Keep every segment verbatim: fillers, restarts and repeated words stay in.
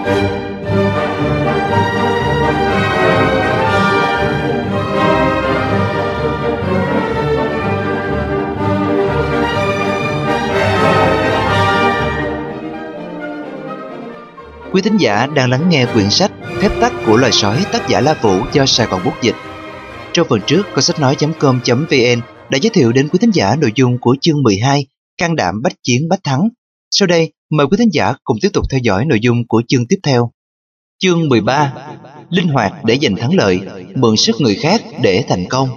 Quý thính giả đang lắng nghe quyển sách Phép tắc của loài sói, tác giả La Vũ, do Sài Gòn Bút dịch. Trong phần trước, Kho sách nói chấm com chấm vn đã giới thiệu đến quý thính giả nội dung của chương mười hai, Can đảm bách chiến bách thắng. Sau đây, mời quý thính giả cùng tiếp tục theo dõi nội dung của chương tiếp theo. Chương mười ba, Linh hoạt để giành thắng lợi, mượn sức người khác để thành công.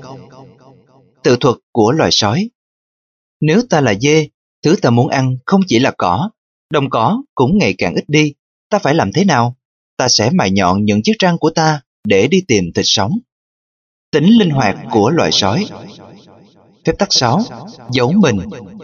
Tự thuật của loài sói. Nếu ta là dê, thứ ta muốn ăn không chỉ là cỏ, đồng cỏ cũng ngày càng ít đi. Ta phải làm thế nào? Ta sẽ mài nhọn những chiếc răng của ta để đi tìm thịt sống. Tính linh hoạt của loài sói. Phép tắc sáu. Giấu mình.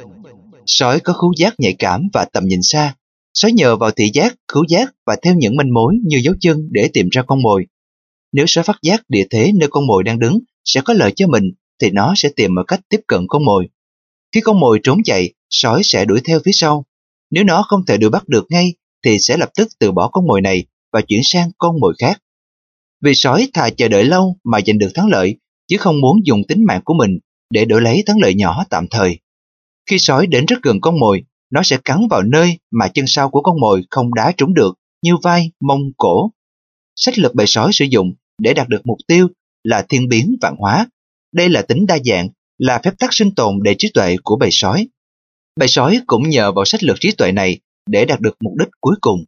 Sói có khứu giác nhạy cảm và tầm nhìn xa. Sói nhờ vào thị giác, khứu giác và theo những manh mối như dấu chân để tìm ra con mồi. Nếu sói phát giác địa thế nơi con mồi đang đứng sẽ có lợi cho mình, thì nó sẽ tìm mọi cách tiếp cận con mồi. Khi con mồi trốn chạy, sói sẽ đuổi theo phía sau. Nếu nó không thể đuổi bắt được ngay, thì sẽ lập tức từ bỏ con mồi này và chuyển sang con mồi khác. Vì sói thà chờ đợi lâu mà giành được thắng lợi, chứ không muốn dùng tính mạng của mình để đổi lấy thắng lợi nhỏ tạm thời. Khi sói đến rất gần con mồi, nó sẽ cắn vào nơi mà chân sau của con mồi không đá trúng được, như vai, mông, cổ. Sách lược bầy sói sử dụng để đạt được mục tiêu là thiên biến vạn hóa. Đây là tính đa dạng, là phép tắc sinh tồn đầy trí tuệ của bầy sói. Bầy sói cũng nhờ vào sách lược trí tuệ này để đạt được mục đích cuối cùng.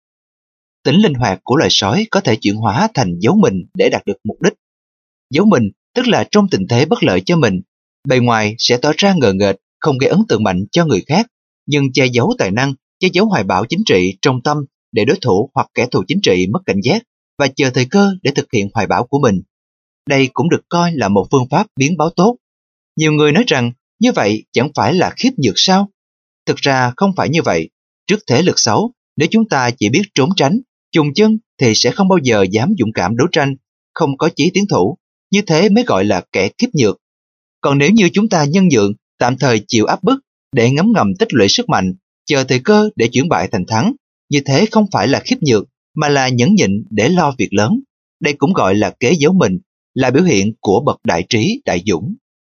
Tính linh hoạt của loài sói có thể chuyển hóa thành giấu mình để đạt được mục đích. Giấu mình tức là trong tình thế bất lợi cho mình, bề ngoài sẽ tỏ ra ngờ nghệch, không gây ấn tượng mạnh cho người khác, nhưng che giấu tài năng, che giấu hoài bão chính trị trong tâm để đối thủ hoặc kẻ thù chính trị mất cảnh giác và chờ thời cơ để thực hiện hoài bão của mình. Đây cũng được coi là một phương pháp biến báo tốt. Nhiều người nói rằng như vậy chẳng phải là khiếp nhược sao? Thực ra không phải như vậy. Trước thế lực xấu, nếu chúng ta chỉ biết trốn tránh, chùng chân thì sẽ không bao giờ dám dũng cảm đấu tranh, không có chí tiến thủ, như thế mới gọi là kẻ khiếp nhược. Còn nếu như chúng ta nhân nhượng, tạm thời chịu áp bức để ngấm ngầm tích lũy sức mạnh, chờ thời cơ để chuyển bại thành thắng, như thế không phải là khiếp nhược mà là nhẫn nhịn để lo việc lớn. Đây cũng gọi là kế giấu mình, là biểu hiện của bậc đại trí đại dũng.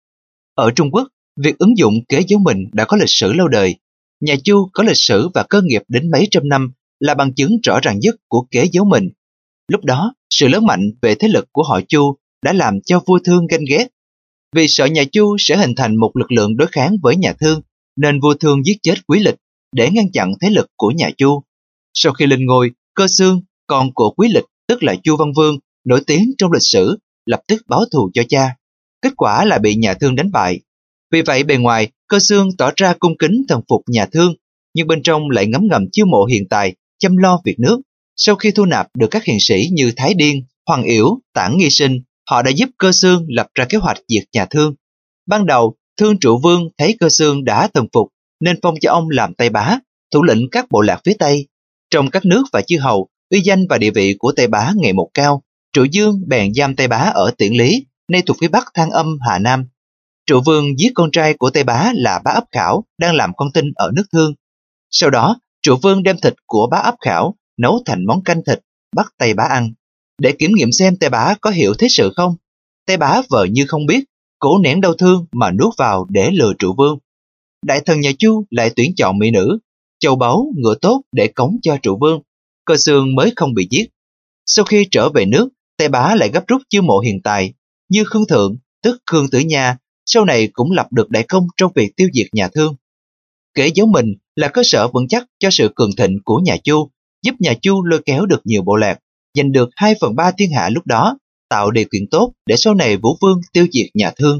Ở Trung Quốc, việc ứng dụng kế giấu mình đã có lịch sử lâu đời. Nhà Chu có lịch sử và cơ nghiệp đến mấy trăm năm là bằng chứng rõ ràng nhất của kế giấu mình. Lúc đó, sự lớn mạnh về thế lực của họ Chu đã làm cho vua Thương ganh ghét. Vì sợ nhà Chu sẽ hình thành một lực lượng đối kháng với nhà Thương, nên vua Thương giết chết Quý Lịch để ngăn chặn thế lực của nhà Chu. Sau khi lên ngôi, Cơ Xương, con của Quý Lịch tức là Chu Văn Vương, nổi tiếng trong lịch sử, lập tức báo thù cho cha. Kết quả là bị nhà Thương đánh bại. Vì vậy bề ngoài, Cơ Xương tỏ ra cung kính thần phục nhà Thương, nhưng bên trong lại ngấm ngầm chiêu mộ hiền tài, chăm lo việc nước. Sau khi thu nạp được các hiền sĩ như Thái Điên, Hoàng Yểu, Tản Nghi Sinh, họ đã giúp Cơ Xương lập ra kế hoạch diệt nhà Thương. Ban đầu, Thương Trụ Vương thấy Cơ Xương đã thần phục, nên phong cho ông làm Tây Bá, thủ lĩnh các bộ lạc phía Tây. Trong các nước và chư hầu, uy danh và địa vị của Tây Bá ngày một cao. Trụ Dương bèn giam Tây Bá ở Tiễn Lý, nay thuộc phía bắc Thang Âm, Hà Nam. Trụ Vương giết con trai của Tây Bá là Bá Ấp Khảo đang làm con tin ở nước Thương. Sau đó, Trụ Vương đem thịt của Bá Ấp Khảo nấu thành món canh thịt, bắt Tây Bá ăn. Để kiểm nghiệm xem Tây Bá có hiểu thế sự không, Tây Bá vờ như không biết, cố nén đau thương mà nuốt vào để lừa Trụ Vương. Đại thần nhà Chu lại tuyển chọn mỹ nữ, châu báu, ngựa tốt để cống cho Trụ Vương. Cơ Xương mới không bị giết. Sau khi trở về nước, Tây Bá lại gấp rút chiêu mộ hiền tài, như Khương Thượng, tức Khương Tử Nha, sau này cũng lập được đại công trong việc tiêu diệt nhà Thương. Kế giấu mình là cơ sở vững chắc cho sự cường thịnh của nhà Chu, giúp nhà Chu lôi kéo được nhiều bộ lạc, giành được hai phần ba thiên hạ lúc đó, tạo điều kiện tốt để sau này Vũ Vương tiêu diệt nhà Thương.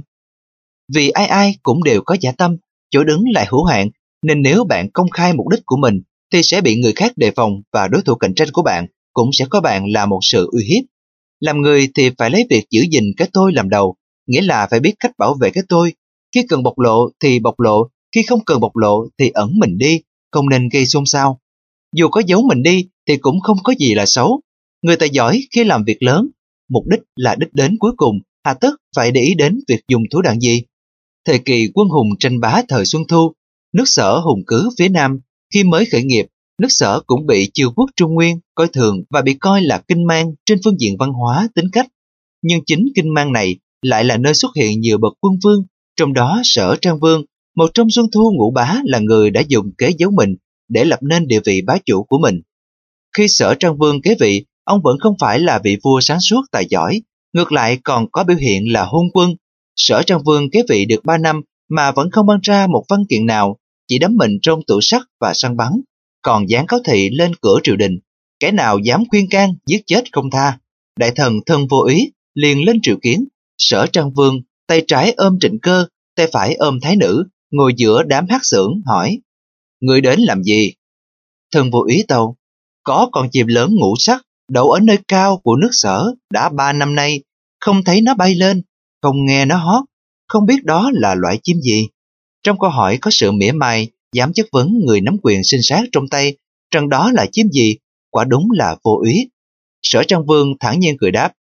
Vì ai ai cũng đều có dã tâm, chỗ đứng lại hữu hạn, nên nếu bạn công khai mục đích của mình thì sẽ bị người khác đề phòng và đối thủ cạnh tranh của bạn cũng sẽ có bạn là một sự uy hiếp. Làm người thì phải lấy việc giữ gìn cái tôi làm đầu, nghĩa là phải biết cách bảo vệ cái tôi. Khi cần bộc lộ thì bộc lộ, khi không cần bộc lộ thì ẩn mình đi, không nên gây xôn xao. Dù có giấu mình đi thì cũng không có gì là xấu. Người ta giỏi khi làm việc lớn, mục đích là đích đến cuối cùng, hà tất phải để ý đến việc dùng thủ đoạn gì. Thời kỳ quân hùng tranh bá thời Xuân Thu, nước Sở hùng cứ phía Nam, khi mới khởi nghiệp, Nước Sở cũng bị Chiêu quốc Trung Nguyên coi thường và bị coi là kinh mang trên phương diện văn hóa, tính cách. Nhưng chính kinh mang này lại là nơi xuất hiện nhiều bậc quân vương, trong đó Sở Trang Vương, một trong Xuân Thu ngũ bá, là người đã dùng kế giấu mình để lập nên địa vị bá chủ của mình. Khi Sở Trang Vương kế vị, ông vẫn không phải là vị vua sáng suốt tài giỏi, ngược lại còn có biểu hiện là hôn quân. Sở Trang Vương kế vị được ba năm mà vẫn không ban ra một văn kiện nào, chỉ đắm mình trong tủ sắt và săn bắn, còn dán cáo thị lên cửa triều đình. Kẻ nào dám khuyên can, giết chết không tha. Đại thần thân vô ý liền lên triệu kiến. Sở Trang Vương tay trái ôm Trịnh Cơ, tay phải ôm Thái Nữ, ngồi giữa đám hát xưởng hỏi: người đến làm gì? Thân vô ý tâu: có con chim lớn ngũ sắc đậu ở nơi cao của nước Sở đã ba năm nay, không thấy nó bay lên, không nghe nó hót, không biết đó là loại chim gì. Trong câu hỏi có sự mỉa mai, dám chất vấn người nắm quyền sinh sát trong tay rằng đó là chim gì, quả đúng là vô úy. Sở Trang Vương thản nhiên cười đáp: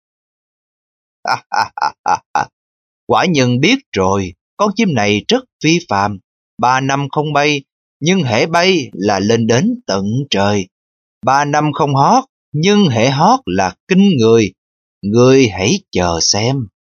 à, à, à, à, à. Quả nhân biết rồi, con chim này rất phi phàm, ba năm không bay, nhưng hễ bay là lên đến tận trời. Ba năm không hót, nhưng hễ hót là kinh người. Ngươi hãy chờ xem.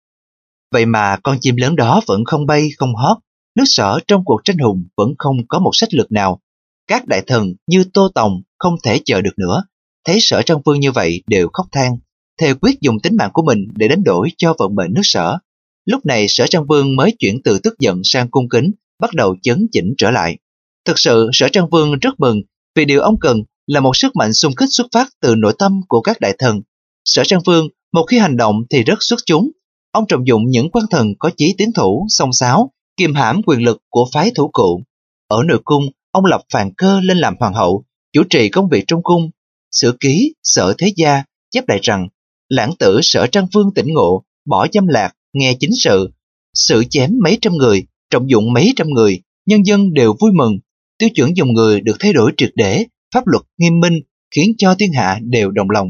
Vậy mà con chim lớn đó vẫn không bay không hót. Nước Sở trong cuộc tranh hùng vẫn không có một sách lược nào. Các đại thần như Tô Tòng không thể chờ được nữa, thấy Sở Trang Vương như vậy đều khóc than, thề quyết dùng tính mạng của mình để đánh đổi cho vận mệnh nước Sở. Lúc này Sở Trang Vương mới chuyển từ tức giận sang cung kính, bắt đầu chấn chỉnh trở lại. Thực sự Sở Trang Vương rất mừng, vì điều ông cần là một sức mạnh xung kích xuất phát từ nội tâm của các đại thần. Sở Trang Vương một khi hành động thì rất xuất chúng. Ông trọng dụng những quan thần có chí tiến thủ, xông xáo, kiềm hãm quyền lực của phái thủ cụ. Ở nội cung, ông lập Phàn Cơ lên làm hoàng hậu, chủ trì công việc trong cung. Sử ký Sở Thế Gia chép lại rằng: lãng tử Sở Trang Vương tỉnh ngộ, bỏ dâm lạc, nghe chính sự, xử chém mấy trăm người, trọng dụng mấy trăm người, nhân dân đều vui mừng. Tiêu chuẩn dùng người được thay đổi triệt để, pháp luật nghiêm minh, khiến cho thiên hạ đều đồng lòng.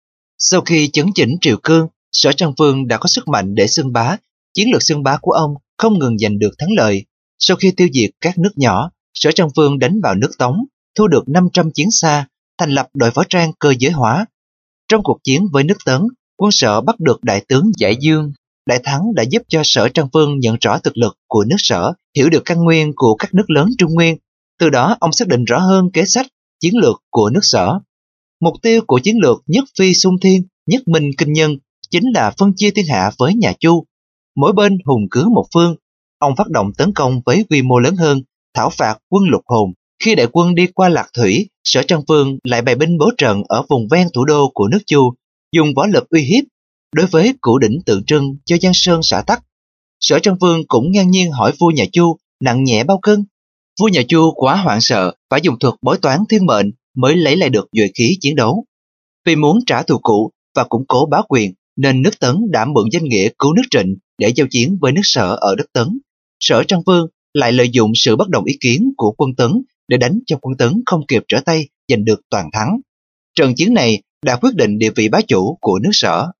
Sau khi chấn chỉnh triều cương, Sở Trang Vương đã có sức mạnh để xưng bá. Chiến lược xưng bá của ông không ngừng giành được thắng lợi. Sau khi tiêu diệt các nước nhỏ, Sở Trang Vương đánh vào nước Tống, thu được năm trăm chiến xa, thành lập đội võ trang cơ giới hóa. Trong cuộc chiến với nước Tấn, quân Sở bắt được đại tướng Giải Dương. Đại thắng đã giúp cho Sở Trang Vương nhận rõ thực lực của nước Sở, hiểu được căn nguyên của các nước lớn Trung Nguyên. Từ đó ông xác định rõ hơn kế sách, chiến lược của nước Sở. Mục tiêu của chiến lược nhất phi xung thiên, nhất minh kinh nhân chính là phân chia thiên hạ với nhà Chu. Mỗi bên hùng cứ một phương. Ông phát động tấn công với quy mô lớn hơn, thảo phạt quân Lục Hồn. Khi đại quân đi qua Lạc Thủy, Sở Trang Vương lại bày binh bố trận ở vùng ven thủ đô của nước Chu, dùng võ lực uy hiếp. Đối với cửu đỉnh tượng trưng cho Giang Sơn xã tắc, Sở Trang Vương cũng ngang nhiên hỏi vua nhà Chu nặng nhẹ bao cân. Vua nhà Chu quá hoảng sợ, phải dùng thuật bói toán thiên mệnh mới lấy lại được nhuệ khí chiến đấu. Vì muốn trả thù cũ và củng cố bá quyền, nên nước Tấn đã mượn danh nghĩa cứu nước Trịnh để giao chiến với nước Sở ở đất Tấn. Sở Trang Vương lại lợi dụng sự bất đồng ý kiến của quân Tấn để đánh cho quân Tấn không kịp trở tay, giành được toàn thắng. Trận chiến này đã quyết định địa vị bá chủ của nước Sở.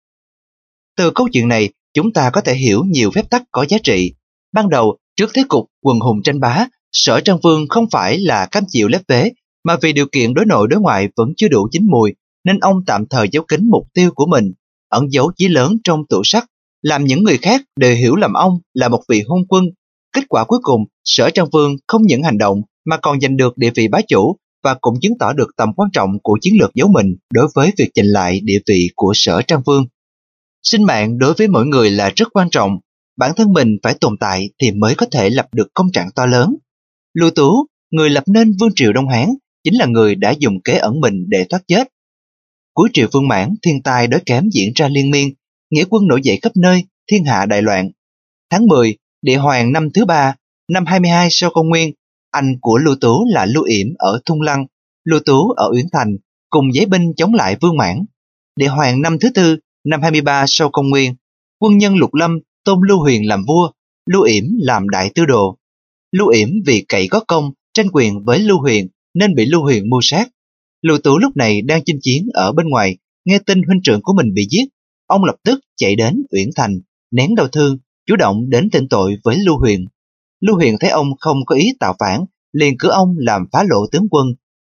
Từ câu chuyện này, chúng ta có thể hiểu nhiều phép tắc có giá trị. Ban đầu, trước thế cục quần hùng tranh bá, Sở Trang Vương không phải là cam chịu lép vế, mà vì điều kiện đối nội đối ngoại vẫn chưa đủ chín mùi, nên ông tạm thời giấu kín mục tiêu của mình, ẩn giấu chí lớn trong tủ sắt, làm những người khác đều hiểu lầm ông là một vị hôn quân. Kết quả cuối cùng, Sở Trang Vương không những hành động mà còn giành được địa vị bá chủ, và cũng chứng tỏ được tầm quan trọng của chiến lược giấu mình đối với việc giành lại địa vị của Sở Trang Vương. Sinh mạng đối với mỗi người là rất quan trọng, bản thân mình phải tồn tại thì mới có thể lập được công trạng to lớn. Lưu Tú, người lập nên vương triều Đông Hán, chính là người đã dùng kế ẩn mình để thoát chết. Cuối triều Vương Mãn, thiên tai đói kém diễn ra liên miên, nghĩa quân nổi dậy khắp nơi, thiên hạ đại loạn. Tháng mười, Địa Hoàng năm thứ ba, năm hai mươi hai sau công nguyên, anh của Lưu Tú là Lưu Yểm ở Thung Lăng, Lưu Tú ở Uyển Thành, cùng giấy binh chống lại Vương Mãn. Địa Hoàng năm thứ tư, năm hai mươi ba sau công nguyên, quân nhân Lục Lâm tôn Lưu Huyền làm vua, Lưu Yểm làm đại tư đồ. Lưu Yểm vì cậy có công, tranh quyền với Lưu Huyền nên bị Lưu Huyền mưu sát. Lưu Tú lúc này đang chinh chiến ở bên ngoài, nghe tin huynh trưởng của mình bị giết, ông lập tức chạy đến Uyển Thành, nén đau thương, chủ động đến thỉnh tội với Lưu Huyền. Lưu Huyền thấy ông không có ý tạo phản, liền cử ông làm phá lộ tướng quân,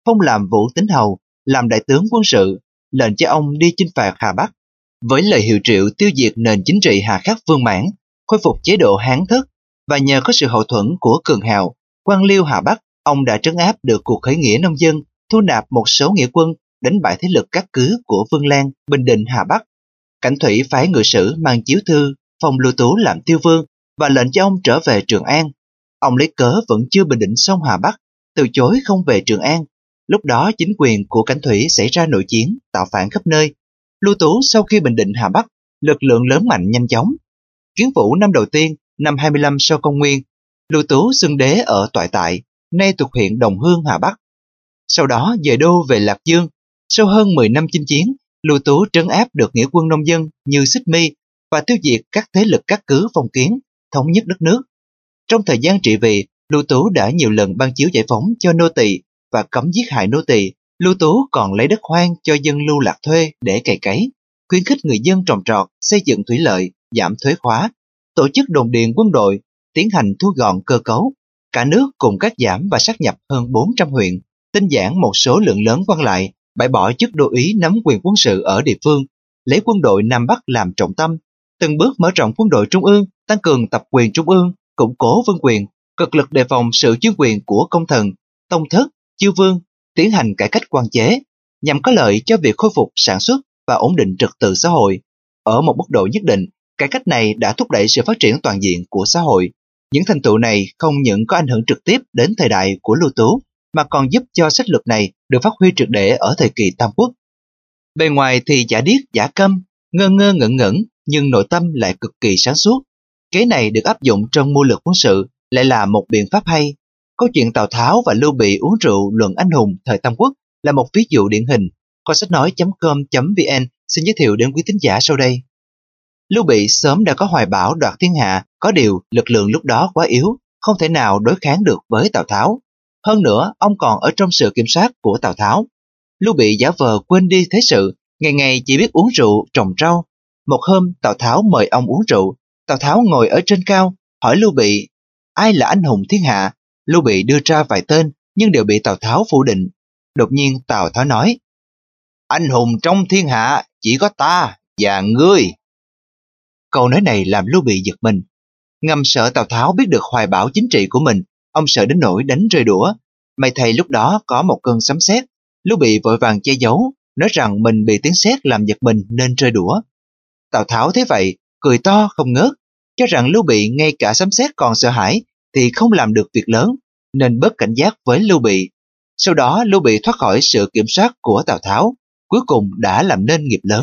phong làm Vũ Tín Hầu, làm đại tướng quân sự, lệnh cho ông đi chinh phạt Hà Bắc, với lời hiệu triệu tiêu diệt nền chính trị hà khắc Vương Mãn, khôi phục chế độ Hán Thất, và nhờ có sự hậu thuẫn của cường hào quan liêu Hà Bắc, ông đã trấn áp được cuộc khởi nghĩa nông dân, thu nạp một số nghĩa quân, đánh bại thế lực cát cứ của Vương Lan, Bình Định, Hà Bắc. Cảnh Thủy phái ngự sử mang chiếu thư phong Lưu Tú làm tiêu vương và lệnh cho ông trở về Trường An. Ông lấy cớ vẫn chưa bình định xong Hà Bắc, từ chối không về Trường An. Lúc đó chính quyền của Cảnh Thủy xảy ra nội chiến, tạo phản khắp nơi. Lưu Tú sau khi bình định Hà Bắc, lực lượng lớn mạnh nhanh chóng. Kiến Vũ năm đầu tiên, năm hai mươi lăm sau công nguyên, Lưu Tú xưng đế ở Toại Tại, nay thuộc huyện Đồng Hương, Hà Bắc. Sau đó dời đô về Lạc Dương. Sau hơn mười năm chinh chiến, Lưu Tú trấn áp được nghĩa quân nông dân như Xích My và tiêu diệt các thế lực cát cứ phong kiến, thống nhất đất nước. Trong thời gian trị vì, Lưu Tú đã nhiều lần ban chiếu giải phóng cho nô tỳ và cấm giết hại nô tỳ. Lưu Tú còn lấy đất hoang cho dân lưu lạc thuê để cày cấy, khuyến khích người dân trồng trọt, xây dựng thủy lợi, giảm thuế khóa, tổ chức đồn điền quân đội, tiến hành thu gọn cơ cấu. Cả nước cùng cắt giảm và sát nhập hơn bốn trăm huyện, tinh giản một số lượng lớn quan lại, bãi bỏ chức đô úy nắm quyền quân sự ở địa phương, lấy quân đội Nam Bắc làm trọng tâm, từng bước mở rộng quân đội trung ương, tăng cường tập quyền trung ương, củng cố vương quyền, cực lực đề phòng sự chuyên quyền của công thần, tông thất, chiêu vương, tiến hành cải cách quan chế, nhằm có lợi cho việc khôi phục sản xuất và ổn định trật tự xã hội. Ở một mức độ nhất định, cải cách này đã thúc đẩy sự phát triển toàn diện của xã hội. Những thành tựu này không những có ảnh hưởng trực tiếp đến thời đại của Lưu Tú, mà còn giúp cho sách lược này được phát huy triệt để ở thời kỳ Tam Quốc. Bề ngoài thì giả điếc giả câm, ngơ ngơ ngẩn ngẩn, nhưng nội tâm lại cực kỳ sáng suốt. Kế này được áp dụng trong mưu lược quân sự lại là một biện pháp hay. Câu chuyện Tào Tháo và Lưu Bị uống rượu luận anh hùng thời Tam Quốc là một ví dụ điển hình. Kho sách nói chấm com chấm vn xin giới thiệu đến quý thính giả sau đây. Lưu Bị sớm đã có hoài bão đoạt thiên hạ, có điều lực lượng lúc đó quá yếu, không thể nào đối kháng được với Tào Tháo. Hơn nữa, ông còn ở trong sự kiểm soát của Tào Tháo. Lưu Bị giả vờ quên đi thế sự, ngày ngày chỉ biết uống rượu, trồng rau. Một hôm, Tào Tháo mời ông uống rượu. Tào Tháo ngồi ở trên cao, hỏi Lưu Bị, ai là anh hùng thiên hạ? Lưu Bị đưa ra vài tên, nhưng đều bị Tào Tháo phủ định. Đột nhiên Tào Tháo nói, anh hùng trong thiên hạ chỉ có ta và ngươi. Câu nói này làm Lưu Bị giật mình. Ngầm sợ Tào Tháo biết được hoài bão chính trị của mình, ông sợ đến nỗi đánh rơi đũa. May thay lúc đó có một cơn sấm sét, Lưu Bị vội vàng che giấu, nói rằng mình bị tiếng sét làm giật mình nên rơi đũa. Tào Tháo thấy vậy, cười to không ngớt, cho rằng Lưu Bị ngay cả sấm sét còn sợ hãi thì không làm được việc lớn, nên bớt cảnh giác với Lưu Bị. Sau đó Lưu Bị thoát khỏi sự kiểm soát của Tào Tháo, cuối cùng đã làm nên nghiệp lớn.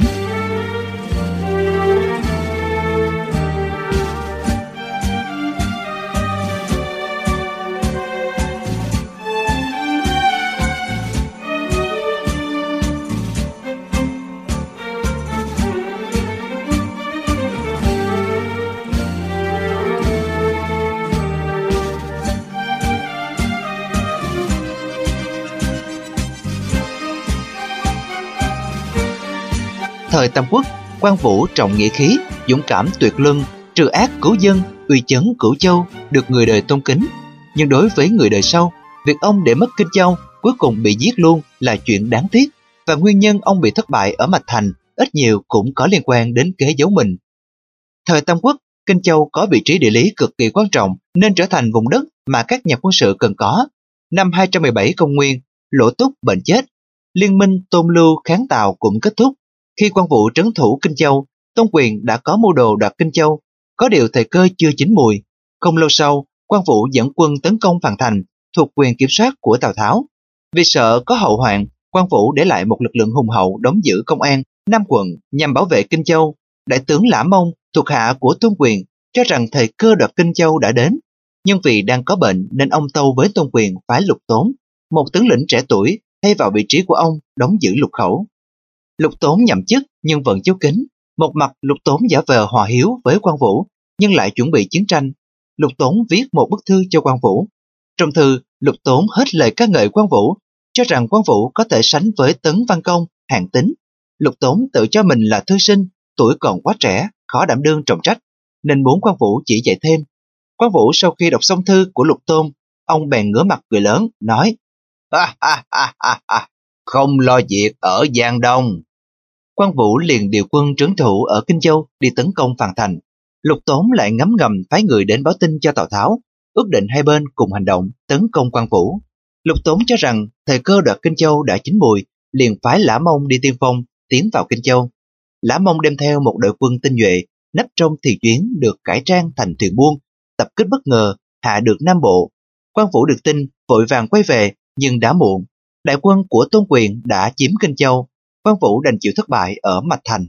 Thời Tam Quốc, Quan Vũ trọng nghĩa khí, dũng cảm tuyệt luân, trừ ác cứu dân, uy chấn cửu châu, được người đời tôn kính. Nhưng đối với người đời sau, việc ông để mất Kinh Châu, cuối cùng bị giết luôn là chuyện đáng tiếc, và nguyên nhân ông bị thất bại ở Mạch Thành ít nhiều cũng có liên quan đến kế giấu mình. Thời Tam Quốc, Kinh Châu có vị trí địa lý cực kỳ quan trọng nên trở thành vùng đất mà các nhà quân sự cần có. Năm hai trăm mười bảy công nguyên, Lỗ Túc bệnh chết, liên minh Tôn Lưu kháng Tào cũng kết thúc. Khi Quan Vũ trấn thủ Kinh Châu, Tôn Quyền đã có mưu đồ đoạt Kinh Châu, có điều thời cơ chưa chín mùi. Không lâu sau, Quan Vũ dẫn quân tấn công Phàn Thành, thuộc quyền kiểm soát của Tào Tháo. Vì sợ có hậu hoạn, Quan Vũ để lại một lực lượng hùng hậu đóng giữ công an, Nam quận nhằm bảo vệ Kinh Châu. Đại tướng Lã Mông, thuộc hạ của Tôn Quyền, cho rằng thời cơ đoạt Kinh Châu đã đến. Nhưng vì đang có bệnh nên ông tâu với Tôn Quyền phái Lục Tốn, một tướng lĩnh trẻ tuổi, thay vào vị trí của ông đóng giữ Lục Khẩu. Lục Tốn nhậm chức nhưng vẫn giấu kín. Một mặt Lục Tốn giả vờ hòa hiếu với Quan Vũ, nhưng lại chuẩn bị chiến tranh. Lục Tốn viết một bức thư cho Quan Vũ. Trong thư, Lục Tốn hết lời ca ngợi Quan Vũ, cho rằng Quan Vũ có thể sánh với Tấn Văn Công, Hàn Tín. Lục Tốn tự cho mình là thư sinh, tuổi còn quá trẻ, khó đảm đương trọng trách, nên muốn Quan Vũ chỉ dạy thêm. Quan Vũ sau khi đọc xong thư của Lục Tôn, ông bèn ngửa mặt cười lớn, nói: Không lo việc ở Giang Đông. Quan Vũ liền điều quân trấn thủ ở Kinh Châu đi tấn công Phàn Thành. Lục Tốn lại ngấm ngầm phái người đến báo tin cho Tào Tháo, ước định hai bên cùng hành động tấn công Quan Vũ. Lục Tốn cho rằng thời cơ đoạt Kinh Châu đã chín mùi, liền phái Lã Mông đi tiên phong tiến vào Kinh Châu. Lã Mông đem theo một đội quân tinh nhuệ, nấp trong thuyền chuyến được cải trang thành thuyền buôn, tập kích bất ngờ hạ được Nam Bộ. Quan Vũ được tin vội vàng quay về, nhưng đã muộn. Đại quân của Tôn Quyền đã chiếm Kinh Châu, Quan Vũ đành chịu thất bại ở Mạch Thành.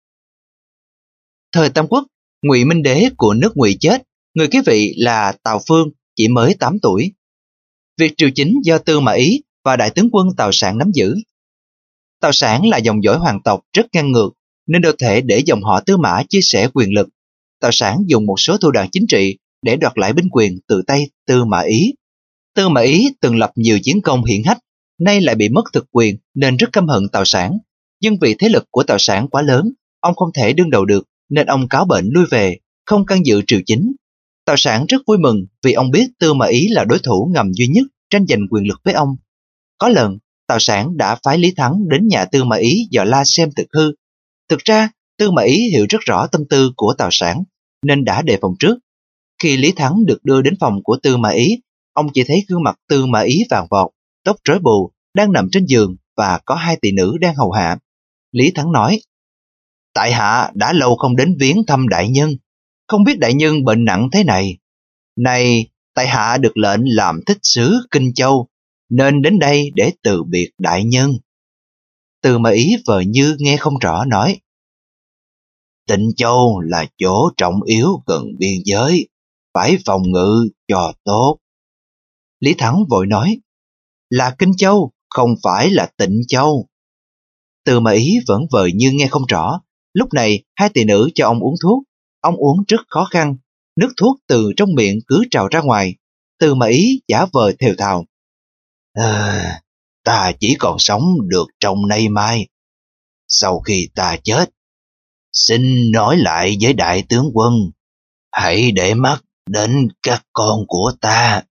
Thời Tam Quốc, Ngụy Minh Đế của nước Ngụy chết, người kế vị là Tào Phương, chỉ mới tám tuổi. Việc triều chính do Tư Mã Ý và đại tướng quân Tào Sảng nắm giữ. Tào Sảng là dòng dõi hoàng tộc rất ngang ngược, nên đâu thể để dòng họ Tư Mã chia sẻ quyền lực. Tào Sảng dùng một số thủ đoạn chính trị để đoạt lại binh quyền từ tay Tư Mã Ý. Tư Mã Ý từng lập nhiều chiến công hiển hách, nay lại bị mất thực quyền nên rất căm hận Tào Sảng. Nhưng vì thế lực của Tào Sảng quá lớn, ông không thể đương đầu được, nên ông cáo bệnh lui về, không can dự triều chính. Tào Sảng rất vui mừng vì ông biết Tư Mã Ý là đối thủ ngầm duy nhất tranh giành quyền lực với ông. Có lần, Tào Sảng đã phái Lý Thắng đến nhà Tư Mã Ý dò la xem thực hư. Thực ra, Tư Mã Ý hiểu rất rõ tâm tư của Tào Sảng, nên đã đề phòng trước. Khi Lý Thắng được đưa đến phòng của Tư Mã Ý, ông chỉ thấy gương mặt Tư Mã Ý vàng vọt, tóc rối bù, đang nằm trên giường và có hai tỷ nữ đang hầu hạ. Lý Thắng nói: Tại hạ đã lâu không đến viếng thăm đại nhân, không biết đại nhân bệnh nặng thế này. Này, tại hạ được lệnh làm thích sứ Kinh Châu, nên đến đây để từ biệt đại nhân. Tư Mã Ý vờ như nghe không rõ nói: Tịnh Châu là chỗ trọng yếu gần biên giới, phải phòng ngự cho tốt. Lý Thắng vội nói: Là Kinh Châu, không phải là Tịnh Châu. Tư Mã Ý vẫn vờ như nghe không rõ. Lúc này hai tỷ nữ cho ông uống thuốc. Ông uống rất khó khăn, nước thuốc từ trong miệng cứ trào ra ngoài. Tư Mã Ý giả vờ thều thào: À, ta chỉ còn sống được trong nay mai. Sau khi ta chết, xin nói lại với đại tướng quân, hãy để mắt đến các con của ta.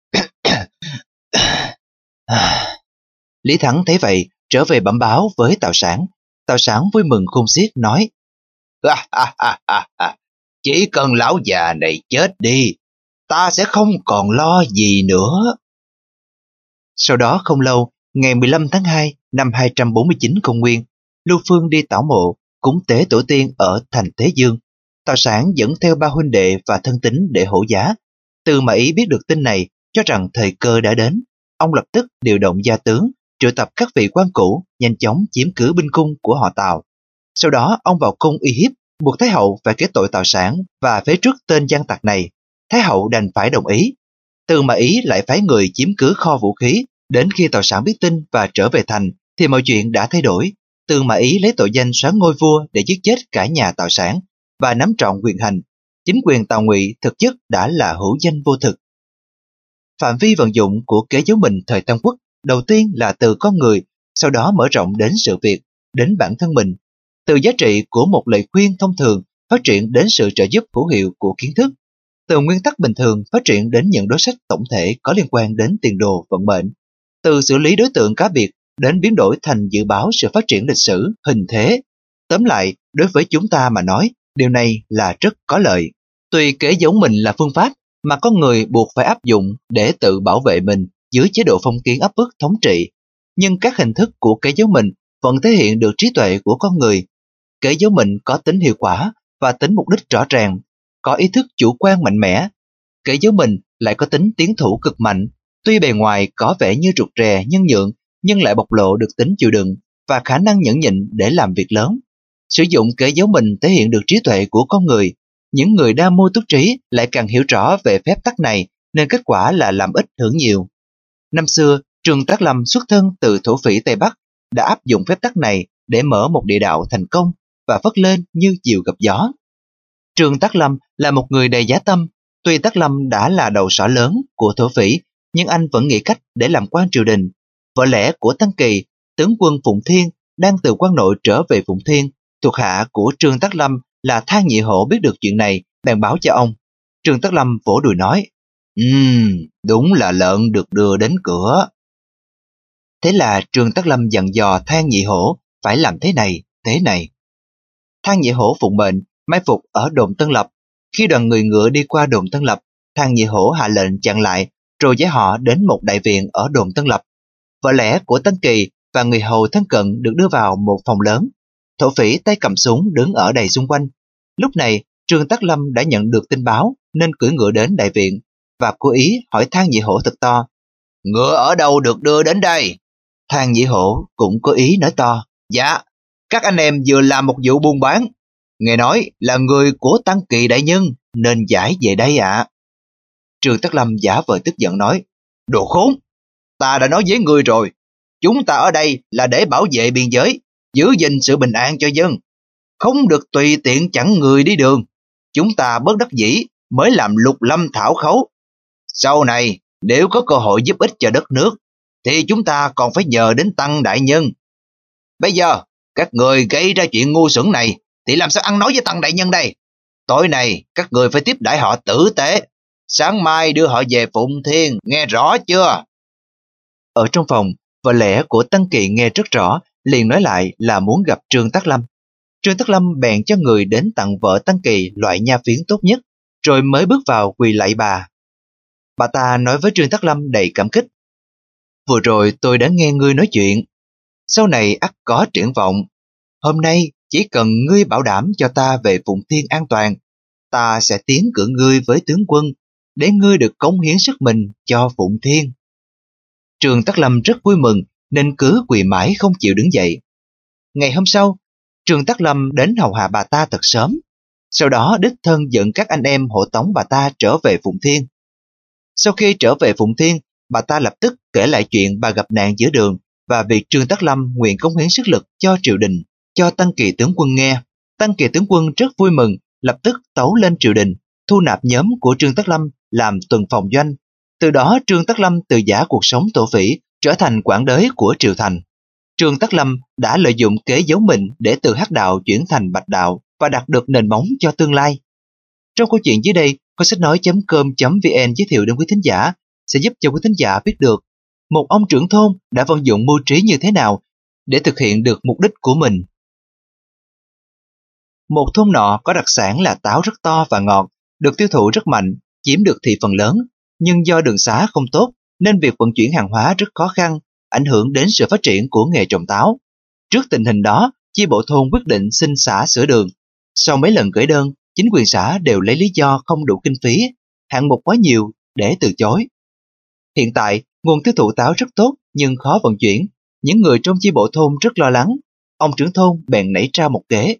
Lý Thắng thấy vậy, trở về bẩm báo với Tào Sảng. Tào Sảng vui mừng khôn xiết nói: Chỉ cần lão già này chết đi, ta sẽ không còn lo gì nữa. Sau đó không lâu, ngày mười lăm tháng hai năm hai trăm bốn mươi chín công nguyên, Lưu Phương đi tảo mộ, cúng tế tổ tiên ở thành Thế Dương. Tào Sảng dẫn theo ba huynh đệ và thân tín để hộ giá. Tư Mã Ý biết được tin này, cho rằng thời cơ đã đến. Ông lập tức điều động gia tướng, triệu tập các vị quan cũ, nhanh chóng chiếm cứ binh cung của họ Tào. Sau đó ông vào cung uy hiếp, buộc Thái hậu phải kết tội Tào Sảng và phế truất tên gian tặc này. Thái hậu đành phải đồng ý. Tư Mã Ý lại phái người chiếm cứ kho vũ khí. Đến khi Tào Sảng biết tin và trở về thành, thì mọi chuyện đã thay đổi. Tư Mã Ý lấy tội danh soán ngôi vua để giết chết cả nhà Tào Sảng và nắm trọn quyền hành. Chính quyền Tào Ngụy thực chất đã là hữu danh vô thực. Phạm vi vận dụng của kế giấu mình thời Tam Quốc đầu tiên là từ con người, sau đó mở rộng đến sự việc, đến bản thân mình. Từ giá trị của một lời khuyên thông thường phát triển đến sự trợ giúp hữu hiệu của kiến thức. Từ nguyên tắc bình thường phát triển đến những đối sách tổng thể có liên quan đến tiền đồ vận mệnh. Từ xử lý đối tượng cá biệt đến biến đổi thành dự báo sự phát triển lịch sử, hình thế. Tóm lại, đối với chúng ta mà nói, điều này là rất có lợi. Tuy kế giấu mình là phương pháp mà con người buộc phải áp dụng để tự bảo vệ mình dưới chế độ phong kiến áp bức thống trị, nhưng các hình thức của kế giấu mình vẫn thể hiện được trí tuệ của con người. Kế giấu mình có tính hiệu quả và tính mục đích rõ ràng, có ý thức chủ quan mạnh mẽ. Kế giấu mình lại có tính tiến thủ cực mạnh, tuy bề ngoài có vẻ như rụt rè nhân nhượng, nhưng lại bộc lộ được tính chịu đựng và khả năng nhẫn nhịn để làm việc lớn. Sử dụng kế giấu mình thể hiện được trí tuệ của con người. Những người đa mưu túc trí lại càng hiểu rõ về phép tắc này, nên kết quả là làm ít hưởng nhiều. Năm xưa, Trương Tác Lâm xuất thân từ thổ phỉ Tây Bắc, đã áp dụng phép tắc này để mở một địa đạo thành công và phất lên như diều gặp gió. Trương Tác Lâm là một người đầy dã tâm. Tuy Tác Lâm đã là đầu sỏ lớn của thổ phỉ, nhưng anh vẫn nghĩ cách để làm quan triều đình. Vợ lẽ của Tăng Kỳ, tướng quân Phụng Thiên, đang từ quan nội trở về Phụng Thiên, thuộc hạ của Trương Tác Lâm là Thang Nhị Hổ, biết được chuyện này, bèn báo cho ông. Trương Tác Lâm vỗ đùi nói: Ừm, đúng là lợn được đưa đến cửa. Thế là Trương Tắc Lâm dặn dò Thang Nhị Hổ phải làm thế này, thế này. Thang Nhị Hổ phụng mệnh mai phục ở đồn Tân Lập. Khi đoàn người ngựa đi qua đồn Tân Lập, Thang Nhị Hổ hạ lệnh chặn lại, rồi dẫn họ đến một đại viện ở đồn Tân Lập. Vợ lẽ của Tân Kỳ và người hầu thân cận được đưa vào một phòng lớn. Thổ phỉ tay cầm súng đứng ở đầy xung quanh. Lúc này Trương Tắc Lâm đã nhận được tin báo nên cưỡi ngựa đến đại viện và cố ý hỏi Thang Nhị Hổ thật to: "Ngựa ở đâu được đưa đến đây?" Thang Nhị Hổ cũng cố ý nói to: "Dạ, các anh em vừa làm một vụ buôn bán. Nghe nói là người của Tăng Kỳ đại nhân nên giải về đây ạ." À. Trương Tắc Lâm giả vờ tức giận nói: "Đồ khốn! Ta đã nói với ngươi rồi, chúng ta ở đây là để bảo vệ biên giới, giữ gìn sự bình an cho dân. Không được tùy tiện chặn người đi đường. Chúng ta bất đắc dĩ mới làm lục lâm thảo khấu. Sau này, nếu có cơ hội giúp ích cho đất nước, thì chúng ta còn phải nhờ đến Tăng đại nhân. Bây giờ, các người gây ra chuyện ngu xuẩn này, thì làm sao ăn nói với Tăng đại nhân đây? Tối nay, các người phải tiếp đãi họ tử tế. Sáng mai đưa họ về Phụng Thiên, nghe rõ chưa?" Ở trong phòng, vợ lẽ của Tăng Kỳ nghe rất rõ, liền nói lại là muốn gặp Trương Tắc Lâm. Trương Tắc Lâm bèn cho người đến tặng vợ Tăng Kỳ loại nha phiến tốt nhất, rồi mới bước vào quỳ lạy bà. Bà ta nói với Trương Tắc Lâm đầy cảm kích: "Vừa rồi tôi đã nghe ngươi nói chuyện, sau này ắt có triển vọng. Hôm nay chỉ cần ngươi bảo đảm cho ta về Phụng Thiên an toàn, ta sẽ tiến cử ngươi với tướng quân, để ngươi được cống hiến sức mình cho Phụng Thiên." Trương Tắc Lâm rất vui mừng nên cứ quỳ mãi không chịu đứng dậy. Ngày hôm sau, Trương Tắc Lâm đến hầu hạ bà ta thật sớm, sau đó đích thân dẫn các anh em hộ tống bà ta trở về Phụng Thiên. Sau khi trở về Phụng Thiên, bà ta lập tức kể lại chuyện bà gặp nạn giữa đường và việc Trương Tắc Lâm nguyện cống hiến sức lực cho triều đình, cho Tăng Kỳ tướng quân nghe. Tăng Kỳ tướng quân rất vui mừng, lập tức tấu lên triều đình, thu nạp nhóm của Trương Tắc Lâm làm tuần phòng doanh. Từ đó Trương Tắc Lâm từ giả cuộc sống tổ phỉ trở thành quản đới của triều thành. Trương Tắc Lâm đã lợi dụng kế giấu mình để từ hắc đạo chuyển thành bạch đạo và đặt được nền móng cho tương lai. Trong câu chuyện dưới đây, kho sách nói chấm com chấm vn giới thiệu đến quý thính giả sẽ giúp cho quý thính giả biết được một ông trưởng thôn đã vận dụng mưu trí như thế nào để thực hiện được mục đích của mình. Một thôn nọ có đặc sản là táo rất to và ngọt, được tiêu thụ rất mạnh, chiếm được thị phần lớn, nhưng do đường xá không tốt nên việc vận chuyển hàng hóa rất khó khăn, ảnh hưởng đến sự phát triển của nghề trồng táo. Trước tình hình đó, chi bộ thôn quyết định xin xã sửa đường. Sau mấy lần gửi đơn, chính quyền xã đều lấy lý do không đủ kinh phí, hạng mục quá nhiều để từ chối. Hiện tại, nguồn tiêu thụ táo rất tốt nhưng khó vận chuyển. Những người trong chi bộ thôn rất lo lắng. Ông trưởng thôn bèn nảy ra một kế.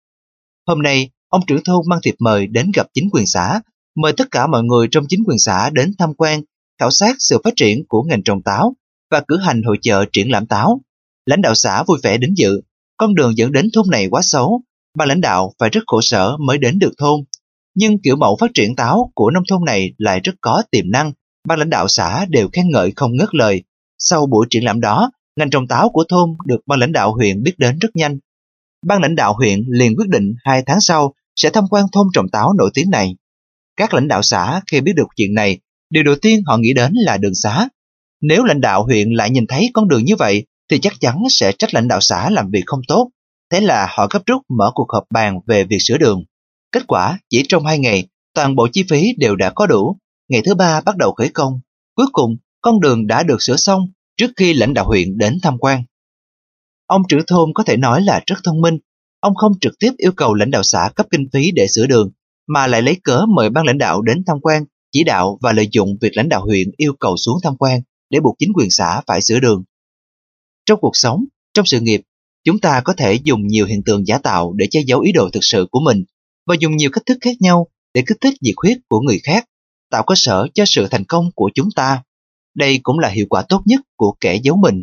Hôm nay, ông trưởng thôn mang thiệp mời đến gặp chính quyền xã, mời tất cả mọi người trong chính quyền xã đến tham quan, khảo sát sự phát triển của ngành trồng táo và cử hành hội chợ triển lãm táo. Lãnh đạo xã vui vẻ đến dự. Con đường dẫn đến thôn này quá xấu, ban lãnh đạo phải rất khổ sở mới đến được thôn. Nhưng kiểu mẫu phát triển táo của nông thôn này lại rất có tiềm năng, ban lãnh đạo xã đều khen ngợi không ngớt lời. Sau buổi triển lãm đó, ngành trồng táo của thôn được ban lãnh đạo huyện biết đến rất nhanh. Ban lãnh đạo huyện liền quyết định hai tháng sau sẽ tham quan thôn trồng táo nổi tiếng này. Các lãnh đạo xã khi biết được chuyện này, điều đầu tiên họ nghĩ đến là đường xá. Nếu lãnh đạo huyện lại nhìn thấy con đường như vậy thì chắc chắn sẽ trách lãnh đạo xã làm việc không tốt. Thế là họ gấp rút mở cuộc họp bàn về việc sửa đường. Kết quả chỉ trong hai ngày, toàn bộ chi phí đều đã có đủ. Ngày thứ ba bắt đầu khởi công. Cuối cùng, con đường đã được sửa xong trước khi lãnh đạo huyện đến tham quan. Ông trưởng thôn có thể nói là rất thông minh. Ông không trực tiếp yêu cầu lãnh đạo xã cấp kinh phí để sửa đường, mà lại lấy cớ mời ban lãnh đạo đến tham quan, chỉ đạo và lợi dụng việc lãnh đạo huyện yêu cầu xuống tham quan để buộc chính quyền xã phải sửa đường. Trong cuộc sống, trong sự nghiệp, chúng ta có thể dùng nhiều hiện tượng giả tạo để che giấu ý đồ thực sự của mình và dùng nhiều cách thức khác nhau để kích thích nhiệt huyết của người khác, tạo cơ sở cho sự thành công của chúng ta. Đây cũng là hiệu quả tốt nhất của kẻ giấu mình.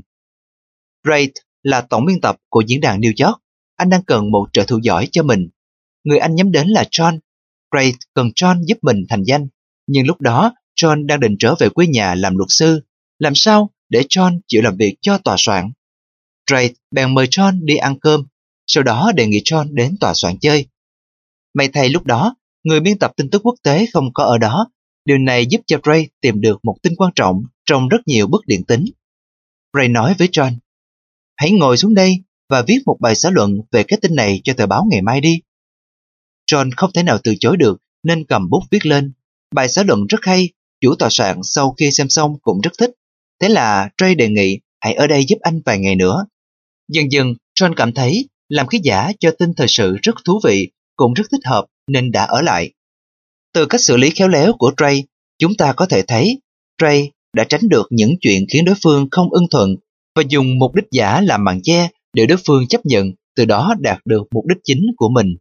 Ray là tổng biên tập của diễn đàn New York. Anh đang cần một trợ thủ giỏi cho mình. Người anh nhắm đến là John. Ray cần John giúp mình thành danh. Nhưng lúc đó, John đang định trở về quê nhà làm luật sư. Làm sao để John chịu làm việc cho tòa soạn? Ray bèn mời John đi ăn cơm, sau đó đề nghị John đến tòa soạn chơi. May thay lúc đó, người biên tập tin tức quốc tế không có ở đó. Điều này giúp cho Ray tìm được một tin quan trọng trong rất nhiều bức điện tín. Ray nói với John, hãy ngồi xuống đây và viết một bài xã luận về cái tin này cho tờ báo ngày mai đi. John không thể nào từ chối được nên cầm bút viết lên. Bài xã luận rất hay, chủ tòa soạn sau khi xem xong cũng rất thích. Thế là Ray đề nghị hãy ở đây giúp anh vài ngày nữa. Dần dần, John cảm thấy làm ký giả cho tin thời sự rất thú vị, cũng rất thích hợp nên đã ở lại. Từ cách xử lý khéo léo của Ray, chúng ta có thể thấy Ray đã tránh được những chuyện khiến đối phương không ưng thuận và dùng mục đích giả làm màn che để đối phương chấp nhận, từ đó đạt được mục đích chính của mình.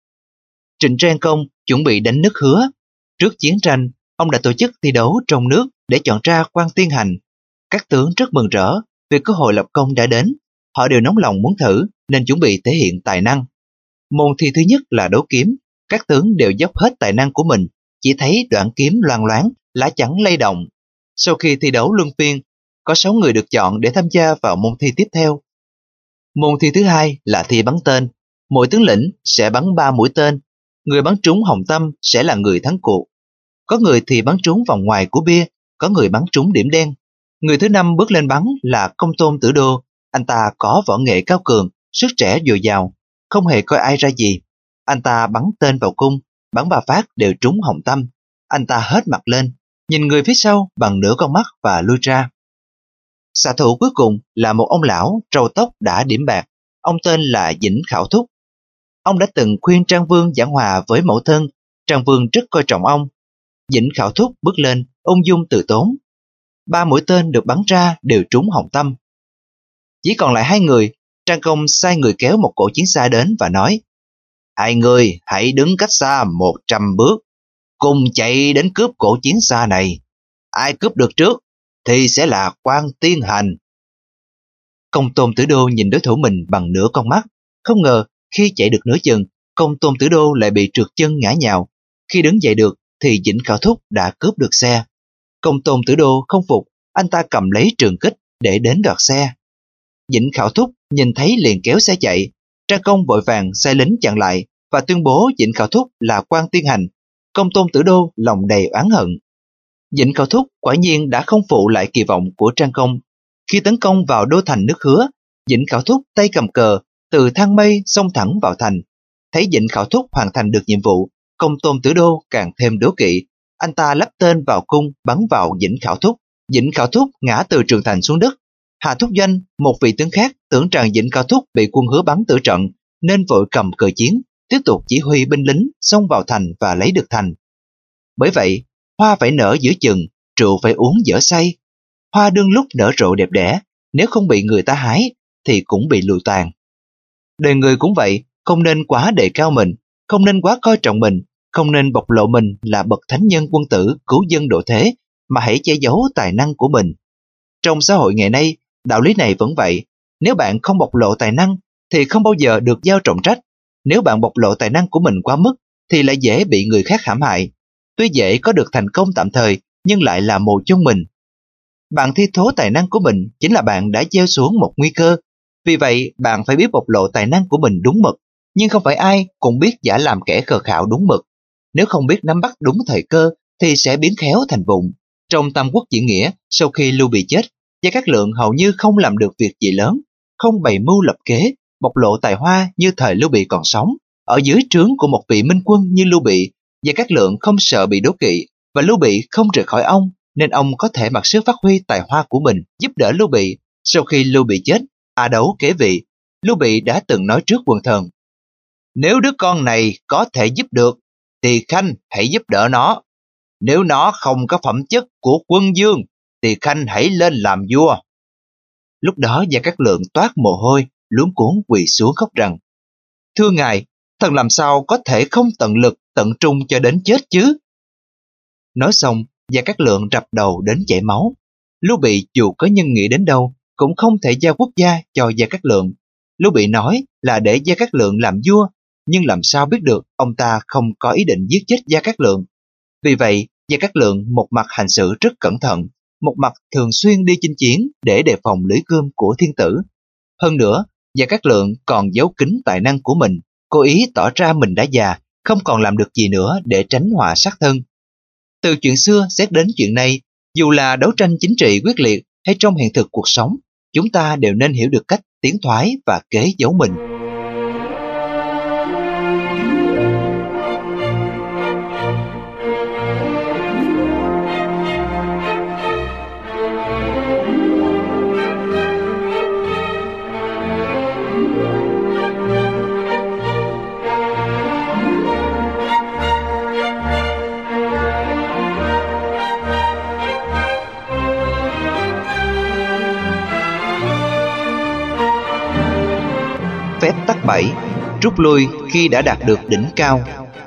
Trịnh Trang Công chuẩn bị đánh nước Hứa. Trước chiến tranh, ông đã tổ chức thi đấu trong nước để chọn ra quan tiên hành. Các tướng rất mừng rỡ vì cơ hội lập công đã đến. Họ đều nóng lòng muốn thử nên chuẩn bị thể hiện tài năng. Môn thi thứ nhất là đấu kiếm. Các tướng đều dốc hết tài năng của mình, chỉ thấy đoạn kiếm loang loáng, lá chắn lay động. Sau khi thi đấu luân phiên, có sáu người được chọn để tham gia vào môn thi tiếp theo. Môn thi thứ hai là thi bắn tên. Mỗi tướng lĩnh sẽ bắn ba mũi tên. Người bắn trúng hồng tâm sẽ là người thắng cuộc. Có người thì bắn trúng vòng ngoài của bia, có người bắn trúng điểm đen. Người thứ năm bước lên bắn là Công Tôn Tử Đô. Anh ta có võ nghệ cao cường, sức trẻ dồi dào, không hề coi ai ra gì. Anh ta bắn tên vào cung, bắn ba phát đều trúng hồng tâm. Anh ta hét mặt lên, nhìn người phía sau bằng nửa con mắt và lui ra. Xạ thủ cuối cùng là một ông lão râu tóc đã điểm bạc. Ông tên là Dĩnh Khảo Thúc. Ông đã từng khuyên Trang Vương giảng hòa với mẫu thân. Trang Vương rất coi trọng ông. Dĩnh Khảo Thúc bước lên, ung dung từ tốn. Ba mũi tên được bắn ra đều trúng hồng tâm. Chỉ còn lại hai người. Trang Công sai người kéo một cỗ chiến xa đến và nói, hai người hãy đứng cách xa một trăm bước, cùng chạy đến cướp cỗ chiến xa này. Ai cướp được trước thì sẽ là quan tiên hành. Công Tôn Tử Đô nhìn đối thủ mình bằng nửa con mắt. Không ngờ khi chạy được nửa chừng, Công Tôn Tử Đô lại bị trượt chân ngã nhào. Khi đứng dậy được thì Dĩnh Khảo Thúc đã cướp được xe. Công Tôn Tử Đô không phục, anh ta cầm lấy trường kích để đến đoạt xe. Dĩnh Khảo Thúc nhìn thấy liền kéo xe chạy. Trang Công vội vàng sai lính chặn lại và tuyên bố Dĩnh Khảo Thúc là quan tiên hành. Công Tôn Tử Đô lòng đầy oán hận. Dĩnh Khảo Thúc quả nhiên đã không phụ lại kỳ vọng của Trang Công. Khi tấn công vào đô thành nước Hứa, Dĩnh Khảo Thúc tay cầm cờ từ thang mây xông thẳng vào thành. Thấy Dĩnh Khảo Thúc hoàn thành được nhiệm vụ, Công Tôn Tử Đô càng thêm đố kỵ. Anh ta lắp tên vào cung bắn vào Dĩnh Khảo Thúc. Dĩnh Khảo Thúc ngã từ trường thành xuống đất. Hà Thúc Doanh, một vị tướng khác, tưởng rằng Dĩnh Khảo Thúc bị quân Hứa bắn tử trận nên vội cầm cờ chiến, tiếp tục chỉ huy binh lính xông vào thành và lấy được thành. Bởi vậy, hoa phải nở giữa chừng, rượu phải uống dở say. Hoa đương lúc nở rộ đẹp đẽ, nếu không bị người ta hái thì cũng bị lụi tàn. Đời người cũng vậy, không nên quá đề cao mình, không nên quá coi trọng mình, không nên bộc lộ mình là bậc thánh nhân quân tử cứu dân độ thế, mà hãy che giấu tài năng của mình. Trong xã hội ngày nay, đạo lý này vẫn vậy. Nếu bạn không bộc lộ tài năng thì không bao giờ được giao trọng trách. Nếu bạn bộc lộ tài năng của mình quá mức thì lại dễ bị người khác hãm hại. Tuy dễ có được thành công tạm thời nhưng lại là mồ chôn mình. Bạn thi thố tài năng của mình chính là bạn đã gieo xuống một nguy cơ. Vì vậy bạn phải biết bộc lộ tài năng của mình đúng mực. Nhưng không phải ai cũng biết giả làm kẻ khờ khạo đúng mực. Nếu không biết nắm bắt đúng thời cơ thì sẽ biến khéo thành vụng. Trong Tam Quốc Diễn Nghĩa, sau khi Lưu Bị chết, Gia Cát Lượng hầu như không làm được việc gì lớn, không bày mưu lập kế, bộc lộ tài hoa như thời Lưu Bị còn sống. Ở dưới trướng của một vị minh quân như Lưu Bị, Gia Cát Lượng không sợ bị đố kỵ và Lưu Bị không rời khỏi ông, nên ông có thể mặc sức phát huy tài hoa của mình, giúp đỡ Lưu Bị. Sau khi Lưu Bị chết, A Đấu kế vị, Lưu Bị đã từng nói trước quần thần: nếu đứa con này có thể giúp được, thì Khanh hãy giúp đỡ nó. Nếu nó không có phẩm chất của quân dương, thì Khanh hãy lên làm vua. Lúc đó Gia Cát Lượng toát mồ hôi, luống cuống quỳ xuống khóc rằng: thưa ngài, thần làm sao có thể không tận lực tận trung cho đến chết chứ? Nói xong, Gia Cát Lượng rập đầu đến chảy máu. Lưu Bị dù có nhân nghĩa đến đâu cũng không thể giao quốc gia cho Gia Cát Lượng. Lưu Bị nói là để Gia Cát Lượng làm vua, nhưng làm sao biết được ông ta không có ý định giết chết Gia Cát Lượng. Vì vậy, Gia Cát Lượng một mặt hành sự rất cẩn thận, một mặt thường xuyên đi chinh chiến để đề phòng lưỡi cơm của thiên tử. Hơn nữa, Gia Cát Lượng còn giấu kín tài năng của mình, cố ý tỏ ra mình đã già, không còn làm được gì nữa để tránh họa sát thân. Từ chuyện xưa xét đến chuyện nay, dù là đấu tranh chính trị quyết liệt hay trong hiện thực cuộc sống, chúng ta đều nên hiểu được cách tiến thoái và kế giấu mình. Phép tắc bảy: rút lui khi đã đạt được đỉnh cao.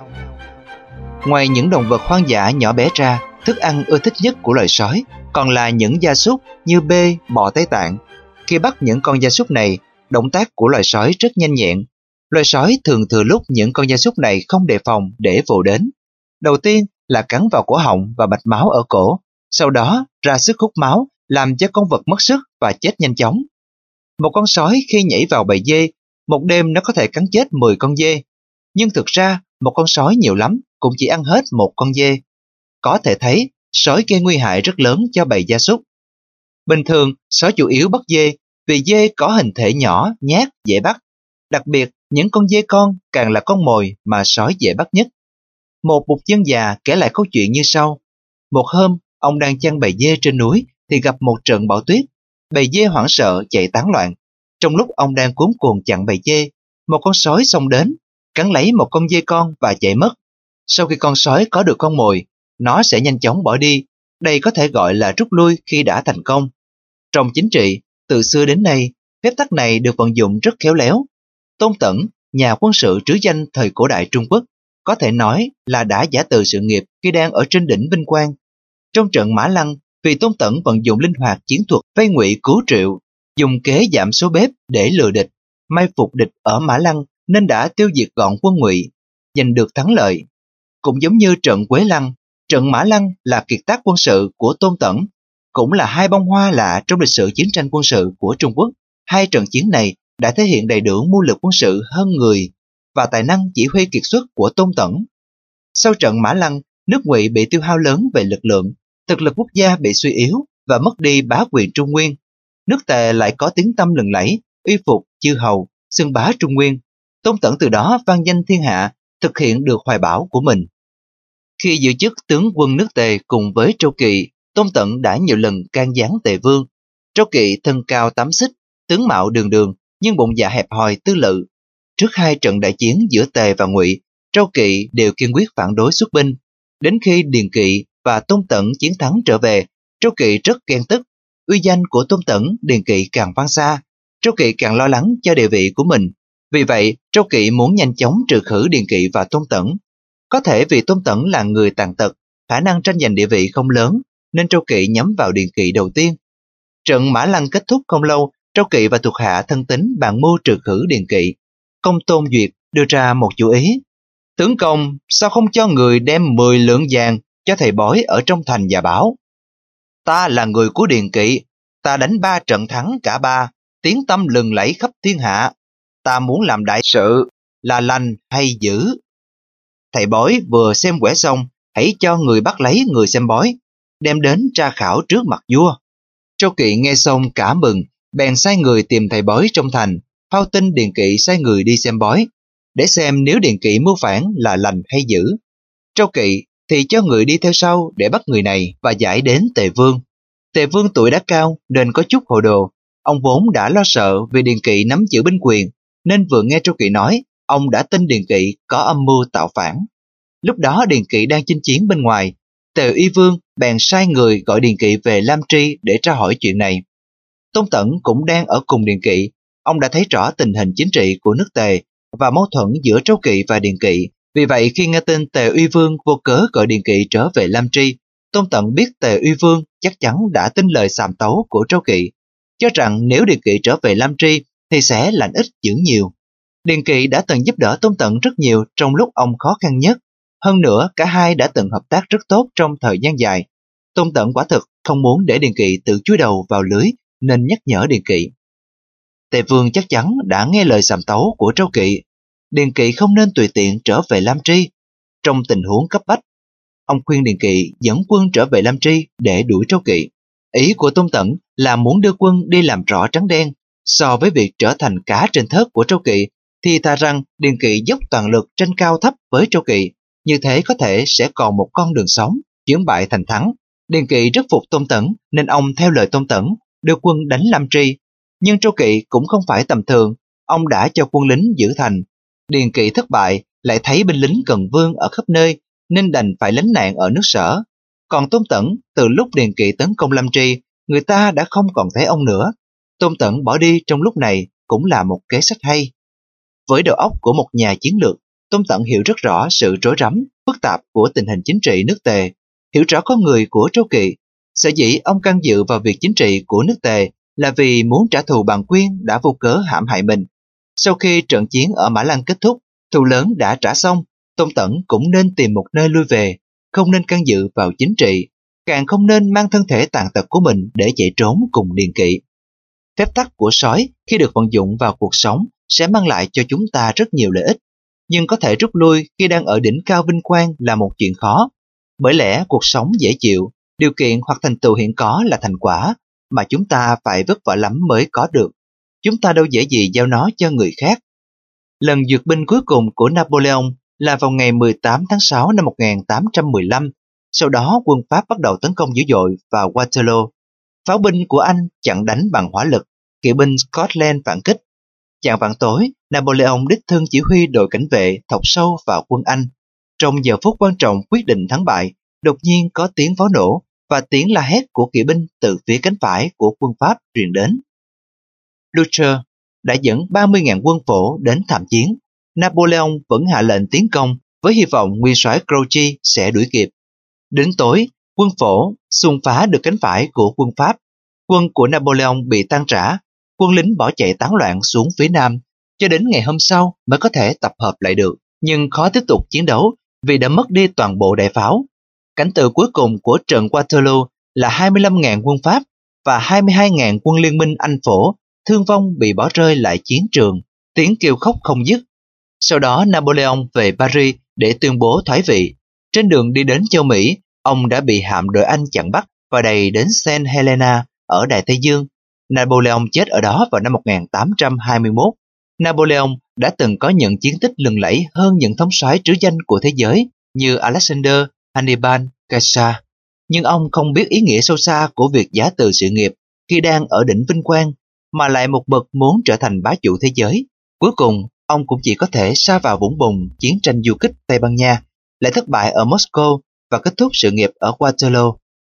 Ngoài những động vật hoang dã nhỏ bé ra, thức ăn ưa thích nhất của loài sói còn là những gia súc như bê, bò Tây Tạng. Khi bắt những con gia súc này, động tác của loài sói rất nhanh nhẹn. Loài sói thường thừa lúc những con gia súc này không đề phòng để vồ đến. Đầu tiên là cắn vào cổ họng và mạch máu ở cổ, sau đó ra sức hút máu làm cho con vật mất sức và chết nhanh chóng. Một con sói khi nhảy vào bầy dê, một đêm nó có thể cắn chết mười con dê. Nhưng thực ra, một con sói nhiều lắm cũng chỉ ăn hết một con dê. Có thể thấy, sói gây nguy hại rất lớn cho bầy gia súc. Bình thường, sói chủ yếu bắt dê vì dê có hình thể nhỏ, nhát, dễ bắt. Đặc biệt, những con dê con càng là con mồi mà sói dễ bắt nhất. Một mục dân già kể lại câu chuyện như sau. Một hôm, ông đang chăn bầy dê trên núi thì gặp một trận bão tuyết. Bầy dê hoảng sợ chạy tán loạn. Trong lúc ông đang cuống cuồng chặn bầy dê, một con sói xông đến, cắn lấy một con dê con và chạy mất. Sau khi con sói có được con mồi, nó sẽ nhanh chóng bỏ đi. Đây có thể gọi là rút lui khi đã thành công. Trong chính trị, từ xưa đến nay, phép tắc này được vận dụng rất khéo léo. Tôn Tẩn, nhà quân sự trứ danh thời cổ đại Trung Quốc, có thể nói là đã giả từ sự nghiệp khi đang ở trên đỉnh vinh quang. Trong trận Mã Lăng, vì Tôn Tẩn vận dụng linh hoạt chiến thuật vây ngụy cứu triệu, dùng kế giảm số bếp để lừa địch, mai phục địch ở Mã Lăng nên đã tiêu diệt gọn quân Ngụy, giành được thắng lợi. Cũng giống như trận Quế Lăng, trận Mã Lăng là kiệt tác quân sự của Tôn Tẩn, cũng là hai bông hoa lạ trong lịch sử chiến tranh quân sự của Trung Quốc. Hai trận chiến này đã thể hiện đầy đủ mưu lược quân sự hơn người và tài năng chỉ huy kiệt xuất của Tôn Tẩn. Sau trận Mã Lăng, nước Ngụy bị tiêu hao lớn về lực lượng, thực lực quốc gia bị suy yếu và mất đi bá quyền Trung Nguyên. Nước Tề lại có tiếng tăm lừng lẫy, uy phục chư hầu, xưng bá Trung Nguyên. Tôn Tẩn từ đó vang danh thiên hạ, thực hiện được hoài bão của mình. Khi giữ chức tướng quân nước Tề cùng với Trâu Kỵ, Tôn Tẩn đã nhiều lần can gián Tề Vương. Trâu Kỵ thân cao tám xích, tướng mạo đường đường, nhưng bụng dạ hẹp hòi tư lự. Trước hai trận đại chiến giữa Tề và Ngụy, Trâu Kỵ đều kiên quyết phản đối xuất binh. Đến khi Điền Kỵ và Tôn Tẩn chiến thắng trở về, Trâu Kỵ rất ghen tức. Uy danh của Tôn Tẩn, Điền Kỵ càng vang xa. Trâu Kỵ càng lo lắng cho địa vị của mình. Vì vậy, Trâu Kỵ muốn nhanh chóng trừ khử Điền Kỵ và Tôn Tẩn. Có thể vì Tôn Tẩn là người tàn tật, khả năng tranh giành địa vị không lớn, nên Trâu Kỵ nhắm vào Điền Kỵ đầu tiên. Trận Mã Lăng kết thúc không lâu, Trâu Kỵ và thuộc hạ thân tín bàn mưu trừ khử Điền Kỵ. Công Tôn Duyệt đưa ra một chủ ý. Tướng công, sao không cho người đem mười lượng vàng cho thầy bói ở trong thành và bảo: Ta là người của Điền Kỵ, ta đánh ba trận thắng cả ba, tiếng tăm lừng lẫy khắp thiên hạ. Ta muốn làm đại sự, là lành hay dữ? Thầy bói vừa xem quẻ xong, hãy cho người bắt lấy người xem bói, đem đến tra khảo trước mặt vua. Trâu Kỵ nghe xong cả mừng, bèn sai người tìm thầy bói trong thành, phao tin Điền Kỵ sai người đi xem bói, để xem nếu Điền Kỵ mưu phản là lành hay dữ. Trâu Kỵ thì cho người đi theo sau để bắt người này và giải đến Tề Vương. Tề Vương tuổi đã cao nên có chút hồ đồ. Ông vốn đã lo sợ vì Điền Kỵ nắm giữ binh quyền, nên vừa nghe Trâu Kỵ nói, ông đã tin Điền Kỵ có âm mưu tạo phản. Lúc đó Điền Kỵ đang chinh chiến bên ngoài, Tề Uy Vương bèn sai người gọi Điền Kỵ về Lam Tri để tra hỏi chuyện này. Tôn Tẩn cũng đang ở cùng Điền Kỵ. Ông đã thấy rõ tình hình chính trị của nước Tề và mâu thuẫn giữa Trâu Kỵ và Điền Kỵ. Vì vậy khi nghe tin Tề Uy Vương vô cớ gọi Điền Kỵ trở về Lam Tri, Tôn Tẩn biết Tề Uy Vương chắc chắn đã tin lời xàm tấu của Trâu Kỵ, cho rằng nếu Điền Kỵ trở về Lam Tri thì sẽ lành ít dữ nhiều. Điền Kỵ đã từng giúp đỡ Tôn Tẩn rất nhiều trong lúc ông khó khăn nhất. Hơn nữa, cả hai đã từng hợp tác rất tốt trong thời gian dài. Tôn Tẩn quả thực không muốn để Điền Kỵ tự chui đầu vào lưới, nên nhắc nhở Điền Kỵ. Tề Vương chắc chắn đã nghe lời sàm tấu của Trâu Kỵ. Điền Kỵ không nên tùy tiện trở về Lam Tri. Trong tình huống cấp bách, ông khuyên Điền Kỵ dẫn quân trở về Lam Tri để đuổi Trâu Kỵ. Ý của Tôn Tẩn là muốn đưa quân đi làm rõ trắng đen. So với việc trở thành cá trên thớt của Trâu Kỵ, thì thà rằng Điền Kỵ dốc toàn lực tranh cao thấp với Trâu Kỵ, như thế có thể sẽ còn một con đường sống, chuyển bại thành thắng. Điền Kỵ rất phục Tôn Tẩn nên ông theo lời Tôn Tẩn đưa quân đánh Lam Tri. Nhưng Trâu Kỵ cũng không phải tầm thường, ông đã cho quân lính giữ thành. Điền Kỵ thất bại, lại thấy binh lính cần vương ở khắp nơi nên đành phải lánh nạn ở nước Sở. Còn Tôn Tẩn, từ lúc Điền Kỵ tấn công Lam Tri, người ta đã không còn thấy ông nữa. Tôn Tẩn bỏ đi trong lúc này cũng là một kế sách hay. Với đầu óc của một nhà chiến lược, Tôn Tẩn hiểu rất rõ sự rối rắm, phức tạp của tình hình chính trị nước Tề, hiểu rõ con người của Trâu Kỵ. Sở dĩ ông can dự vào việc chính trị của nước Tề là vì muốn trả thù Bàn Quyên đã vô cớ hãm hại mình. Sau khi trận chiến ở Mã Lăng kết thúc, thù lớn đã trả xong, Tôn Tẩn cũng nên tìm một nơi lui về, không nên can dự vào chính trị, càng không nên mang thân thể tàn tật của mình để chạy trốn cùng Điền Kỵ. Phép tắc của sói khi được vận dụng vào cuộc sống sẽ mang lại cho chúng ta rất nhiều lợi ích, nhưng có thể rút lui khi đang ở đỉnh cao vinh quang là một chuyện khó. Bởi lẽ cuộc sống dễ chịu, điều kiện hoặc thành tựu hiện có là thành quả mà chúng ta phải vất vả lắm mới có được. Chúng ta đâu dễ gì giao nó cho người khác. Lần duyệt binh cuối cùng của Napoleon là vào ngày mười tám tháng sáu năm một nghìn tám trăm mười lăm. Sau đó quân Pháp bắt đầu tấn công dữ dội vào Waterloo. Pháo binh của Anh chặn đánh bằng hỏa lực, kỵ binh Scotland phản kích. Chạng vạng tối, Napoleon đích thân chỉ huy đội cảnh vệ thọc sâu vào quân Anh. Trong giờ phút quan trọng quyết định thắng bại, đột nhiên có tiếng pháo nổ và tiếng la hét của kỵ binh từ phía cánh phải của quân Pháp truyền đến. Blucher đã dẫn ba mươi nghìn quân phổ đến tham chiến. Napoleon vẫn hạ lệnh tiến công với hy vọng nguyên soái Grouchy sẽ đuổi kịp. Đến tối, quân phổ xung phá được cánh phải của quân Pháp. Quân của Napoleon bị tan rã, quân lính bỏ chạy tán loạn xuống phía nam, cho đến ngày hôm sau mới có thể tập hợp lại được, nhưng khó tiếp tục chiến đấu vì đã mất đi toàn bộ đại pháo. Cảnh tượng cuối cùng của trận Waterloo là hai mươi lăm nghìn quân Pháp và hai mươi hai nghìn quân liên minh Anh phổ thương vong bị bỏ rơi lại chiến trường, tiếng kêu khóc không dứt. Sau đó Napoleon về Paris để tuyên bố thoái vị. Trên đường đi đến châu Mỹ, ông đã bị hạm đội Anh chặn bắt và đày đến Saint Helena ở Đại Tây Dương. Napoleon chết ở đó vào năm một nghìn tám trăm hai mươi mốt. Napoleon đã từng có những chiến tích lừng lẫy hơn những thống soái trứ danh của thế giới như Alexander, Hannibal, Caesar. Nhưng ông không biết ý nghĩa sâu xa của việc giá từ sự nghiệp khi đang ở đỉnh vinh quang, mà lại một bậc muốn trở thành bá chủ thế giới. Cuối cùng, ông cũng chỉ có thể sa vào vũng bùn chiến tranh du kích Tây Ban Nha, lại thất bại ở Moscow và kết thúc sự nghiệp ở Waterloo.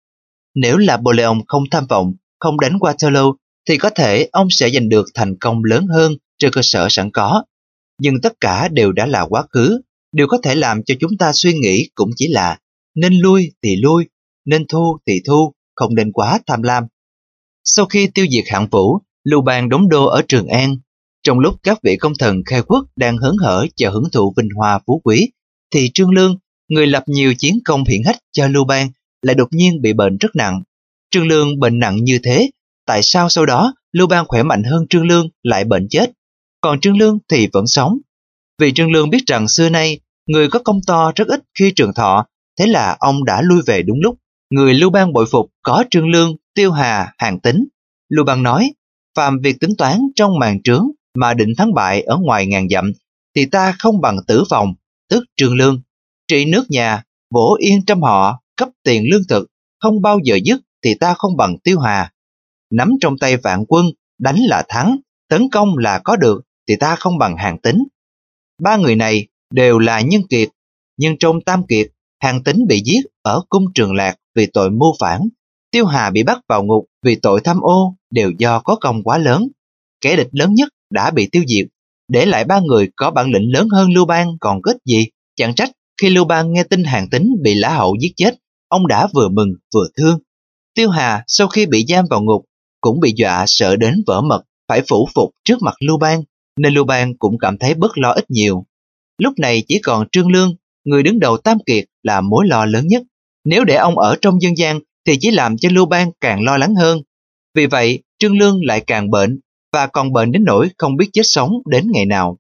Nếu Napoleon không tham vọng, không đánh Waterloo, thì có thể ông sẽ giành được thành công lớn hơn trên cơ sở sẵn có. Nhưng tất cả đều đã là quá khứ, điều có thể làm cho chúng ta suy nghĩ cũng chỉ là nên lui thì lui, nên thu thì thu, không nên quá tham lam. Sau khi tiêu diệt Hạng Vũ, Lưu Bang đóng đô ở Trường An. Trong lúc các vị công thần khai quốc đang hớn hở chờ hưởng thụ vinh hoa phú quý, thì Trương Lương, người lập nhiều chiến công hiển hách cho Lưu Bang, lại đột nhiên bị bệnh rất nặng. Trương Lương bệnh nặng như thế, tại sao sau đó Lưu Bang khỏe mạnh hơn Trương Lương lại bệnh chết, còn Trương Lương thì vẫn sống? Vì Trương Lương biết rằng xưa nay người có công to rất ít khi trường thọ, thế là ông đã lui về đúng lúc. Người Lưu Bang bội phục có Trương Lương, Tiêu Hà, Hàn Tín. Lưu Bang nói, phàm việc tính toán trong màn trướng mà định thắng bại ở ngoài ngàn dặm, thì ta không bằng Tử Phòng, tức Trương Lương. Trị nước nhà, vỗ yên trăm họ, cấp tiền lương thực, không bao giờ dứt, thì ta không bằng Tiêu Hà. Nắm trong tay vạn quân, đánh là thắng, tấn công là có được, thì ta không bằng Hàn Tín. Ba người này đều là nhân kiệt, nhưng trong tam kiệt, Hàn Tín bị giết ở cung Trường Lạc vì tội mưu phản, Tiêu Hà bị bắt vào ngục vì tội tham ô, đều do có công quá lớn. Kẻ địch lớn nhất đã bị tiêu diệt, để lại ba người có bản lĩnh lớn hơn Lưu Bang còn kết gì. Chẳng trách khi Lưu Bang nghe tin Hàn Tín bị Lã Hậu giết chết, ông đã vừa mừng vừa thương. Tiêu Hà sau khi bị giam vào ngục cũng bị dọa sợ đến vỡ mật, phải phủ phục trước mặt Lưu Bang, nên Lưu Bang cũng cảm thấy bớt lo ít nhiều. Lúc này chỉ còn Trương Lương, người đứng đầu tam kiệt, là mối lo lớn nhất. Nếu để ông ở trong dân gian thì chỉ làm cho Lưu Bang càng lo lắng hơn. Vì vậy Trương Lương lại càng bệnh, và còn bệnh đến nỗi không biết chết sống đến ngày nào.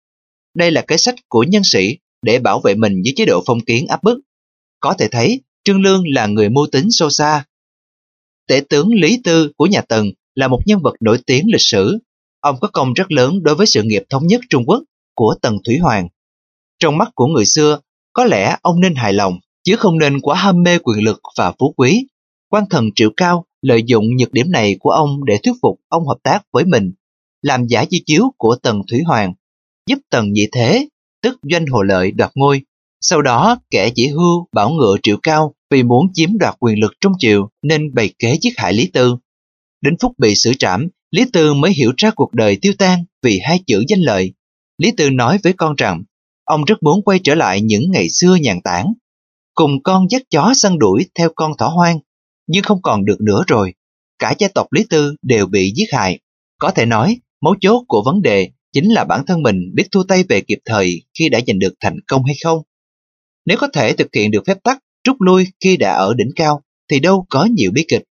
Đây là cái sách của nhân sĩ để bảo vệ mình với chế độ phong kiến áp bức. Có thể thấy Trương Lương là người mưu tính sâu xa. Tể tướng Lý Tư của nhà Tần là một nhân vật nổi tiếng lịch sử. Ông có công rất lớn đối với sự nghiệp thống nhất Trung Quốc của Tần Thủy Hoàng. Trong mắt của người xưa, có lẽ ông nên hài lòng, chứ không nên quá ham mê quyền lực và phú quý. Quan thần Triệu Cao lợi dụng nhược điểm này của ông để thuyết phục ông hợp tác với mình, làm giả di chiếu của Tần Thủy Hoàng, giúp Tần Nhị Thế, tức Doanh Hồ Lợi đoạt ngôi. Sau đó, kẻ chỉ hưu bảo ngựa Triệu Cao vì muốn chiếm đoạt quyền lực trong triều nên bày kế giết hại Lý Tư. Đến phút bị xử trảm, Lý Tư mới hiểu ra cuộc đời tiêu tan vì hai chữ danh lợi. Lý Tư nói với con rằng, ông rất muốn quay trở lại những ngày xưa nhàn tản, cùng con dắt chó săn đuổi theo con thỏ hoang, nhưng không còn được nữa rồi. Cả gia tộc Lý Tư đều bị giết hại. Có thể nói, mấu chốt của vấn đề chính là bản thân mình biết thua tay về kịp thời khi đã giành được thành công hay không. Nếu có thể thực hiện được phép tắc rút lui khi đã ở đỉnh cao, thì đâu có nhiều bi kịch.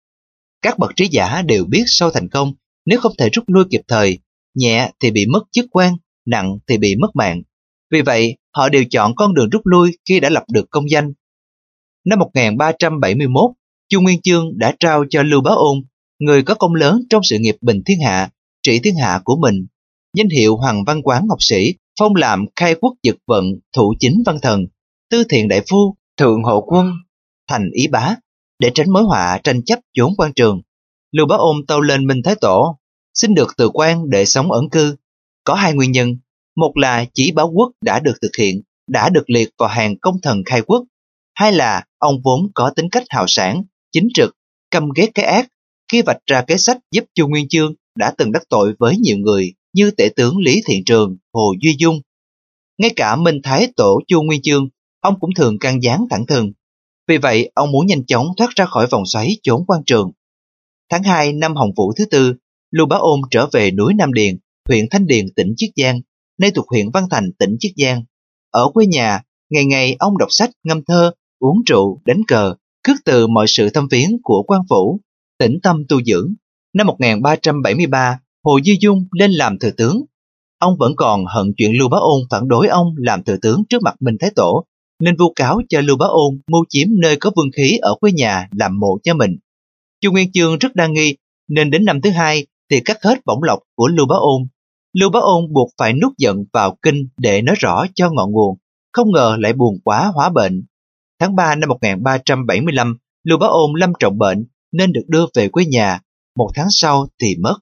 Các bậc trí giả đều biết sau thành công, nếu không thể rút lui kịp thời, nhẹ thì bị mất chức quan, nặng thì bị mất mạng. Vì vậy, họ đều chọn con đường rút lui khi đã lập được công danh. Năm một nghìn ba trăm bảy mươi mốt, Chu Nguyên Chương đã trao cho Lưu Bá Ôn, người có công lớn trong sự nghiệp bình thiên hạ, trị thiên hạ của mình, danh hiệu Hoàng Văn Quán Ngọc Sĩ, phong làm khai quốc dực vận, thụ chính văn thần, tư thiện đại phu, thượng hộ quân, thành ý bá. Để tránh mối họa tranh chấp chốn quan trường, Lưu Bá Ôn tâu lên Minh Thái Tổ, xin được từ quan để sống ẩn cư. Có hai nguyên nhân, một là chỉ báo quốc đã được thực hiện, đã được liệt vào hàng công thần khai quốc, hai là ông vốn có tính cách hào sảng, chính trực, căm ghét cái ác. Khi vạch ra kế sách giúp Chu Nguyên Chương đã từng đắc tội với nhiều người như tể tướng Lý Thiện Trường, Hồ Duy Dung. Ngay cả Minh Thái Tổ Chu Nguyên Chương, ông cũng thường can gián thẳng thừng. Vì vậy, ông muốn nhanh chóng thoát ra khỏi vòng xoáy chốn quan trường. Tháng hai năm Hồng Vũ thứ tư, Lưu Bá Ôn trở về núi Nam Điền, huyện Thanh Điền, tỉnh Chiết Giang, nay thuộc huyện Văn Thành, tỉnh Chiết Giang. Ở quê nhà, ngày ngày ông đọc sách, ngâm thơ, uống rượu, đánh cờ, khước từ mọi sự thâm viếng của quan phủ, tĩnh tâm tu dưỡng. Năm một nghìn ba trăm bảy mươi ba, Hồ Duy Dung lên làm thừa tướng. Ông vẫn còn hận chuyện Lưu Bá Ôn phản đối ông làm thừa tướng trước mặt Minh Thái Tổ, nên vu cáo cho Lưu Bá Ôn mưu chiếm nơi có vương khí ở quê nhà làm mộ cho mình. Chu Nguyên Chương rất đa nghi, nên đến năm thứ hai thì cắt hết bổng lộc của Lưu Bá Ôn. Lưu Bá Ôn buộc phải nuốt giận vào kinh để nói rõ cho ngọn nguồn, không ngờ lại buồn quá hóa bệnh. Tháng ba năm một nghìn ba trăm bảy mươi lăm, Lưu Bá Ôn lâm trọng bệnh nên được đưa về quê nhà, một tháng sau thì mất.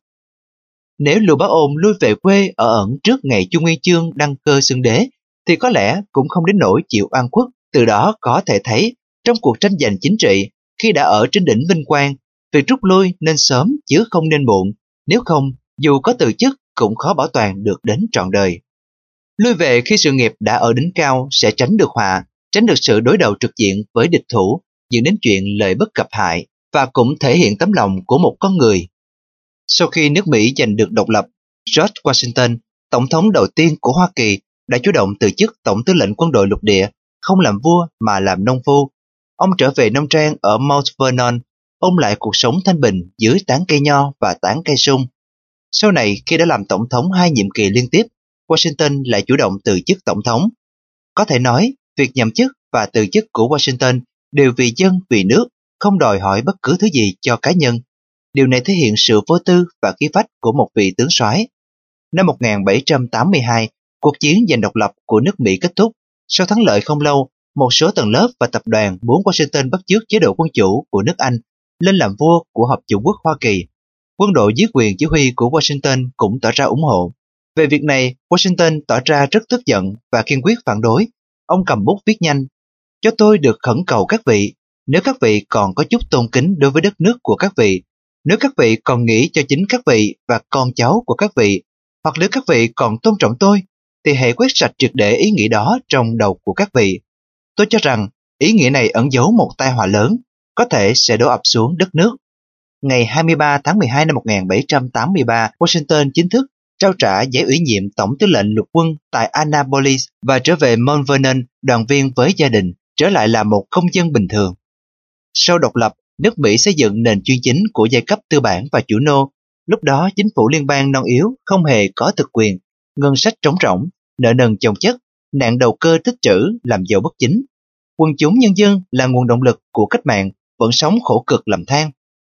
Nếu Lưu Bá Ôn lui về quê ở ẩn trước ngày Chu Nguyên Chương đăng cơ xưng đế, thì có lẽ cũng không đến nỗi chịu oan khuất. Từ đó có thể thấy, trong cuộc tranh giành chính trị, khi đã ở trên đỉnh vinh quang, việc rút lui nên sớm chứ không nên muộn, nếu không, dù có từ chức cũng khó bảo toàn được đến trọn đời. Lui về khi sự nghiệp đã ở đỉnh cao sẽ tránh được họa, tránh được sự đối đầu trực diện với địch thủ, dẫn đến chuyện lợi bất cập hại, và cũng thể hiện tấm lòng của một con người. Sau khi nước Mỹ giành được độc lập, George Washington, tổng thống đầu tiên của Hoa Kỳ, đã chủ động từ chức tổng tư lệnh quân đội lục địa, không làm vua mà làm nông phu. Ông trở về nông trang ở Mount Vernon, ôn lại cuộc sống thanh bình dưới tán cây nho và tán cây sung. Sau này, khi đã làm tổng thống hai nhiệm kỳ liên tiếp, Washington lại chủ động từ chức tổng thống. Có thể nói, việc nhậm chức và từ chức của Washington đều vì dân, vì nước, không đòi hỏi bất cứ thứ gì cho cá nhân. Điều này thể hiện sự vô tư và khí phách của một vị tướng soái. Năm một nghìn bảy trăm tám mươi hai, cuộc chiến giành độc lập của nước Mỹ kết thúc. Sau thắng lợi không lâu, một số tầng lớp và tập đoàn muốn Washington bắt chước chế độ quân chủ của nước Anh lên làm vua của Hợp Chủng Quốc Hoa Kỳ. Quân đội dưới quyền chỉ huy của Washington cũng tỏ ra ủng hộ. Về việc này, Washington tỏ ra rất tức giận và kiên quyết phản đối. Ông cầm bút viết nhanh: "Cho tôi được khẩn cầu các vị, nếu các vị còn có chút tôn kính đối với đất nước của các vị, nếu các vị còn nghĩ cho chính các vị và con cháu của các vị, hoặc nếu các vị còn tôn trọng tôi, thì hãy quét sạch triệt để ý nghĩ đó trong đầu của các vị. Tôi cho rằng ý nghĩa này ẩn giấu một tai họa lớn, có thể sẽ đổ ập xuống đất nước." Ngày hai mươi ba tháng mười hai năm một nghìn bảy trăm tám mươi ba, Washington chính thức trao trả giấy ủy nhiệm tổng tư lệnh lục quân tại Annapolis và trở về Mount Vernon đoàn viên với gia đình, trở lại là một công dân bình thường. Sau độc lập, nước Mỹ xây dựng nền chuyên chính của giai cấp tư bản và chủ nô. Lúc đó chính phủ liên bang non yếu, không hề có thực quyền, ngân sách trống rỗng, nợ nần chồng chất, nạn đầu cơ tích trữ làm giàu bất chính. Quần chúng nhân dân là nguồn động lực của cách mạng, vẫn sống khổ cực lầm than.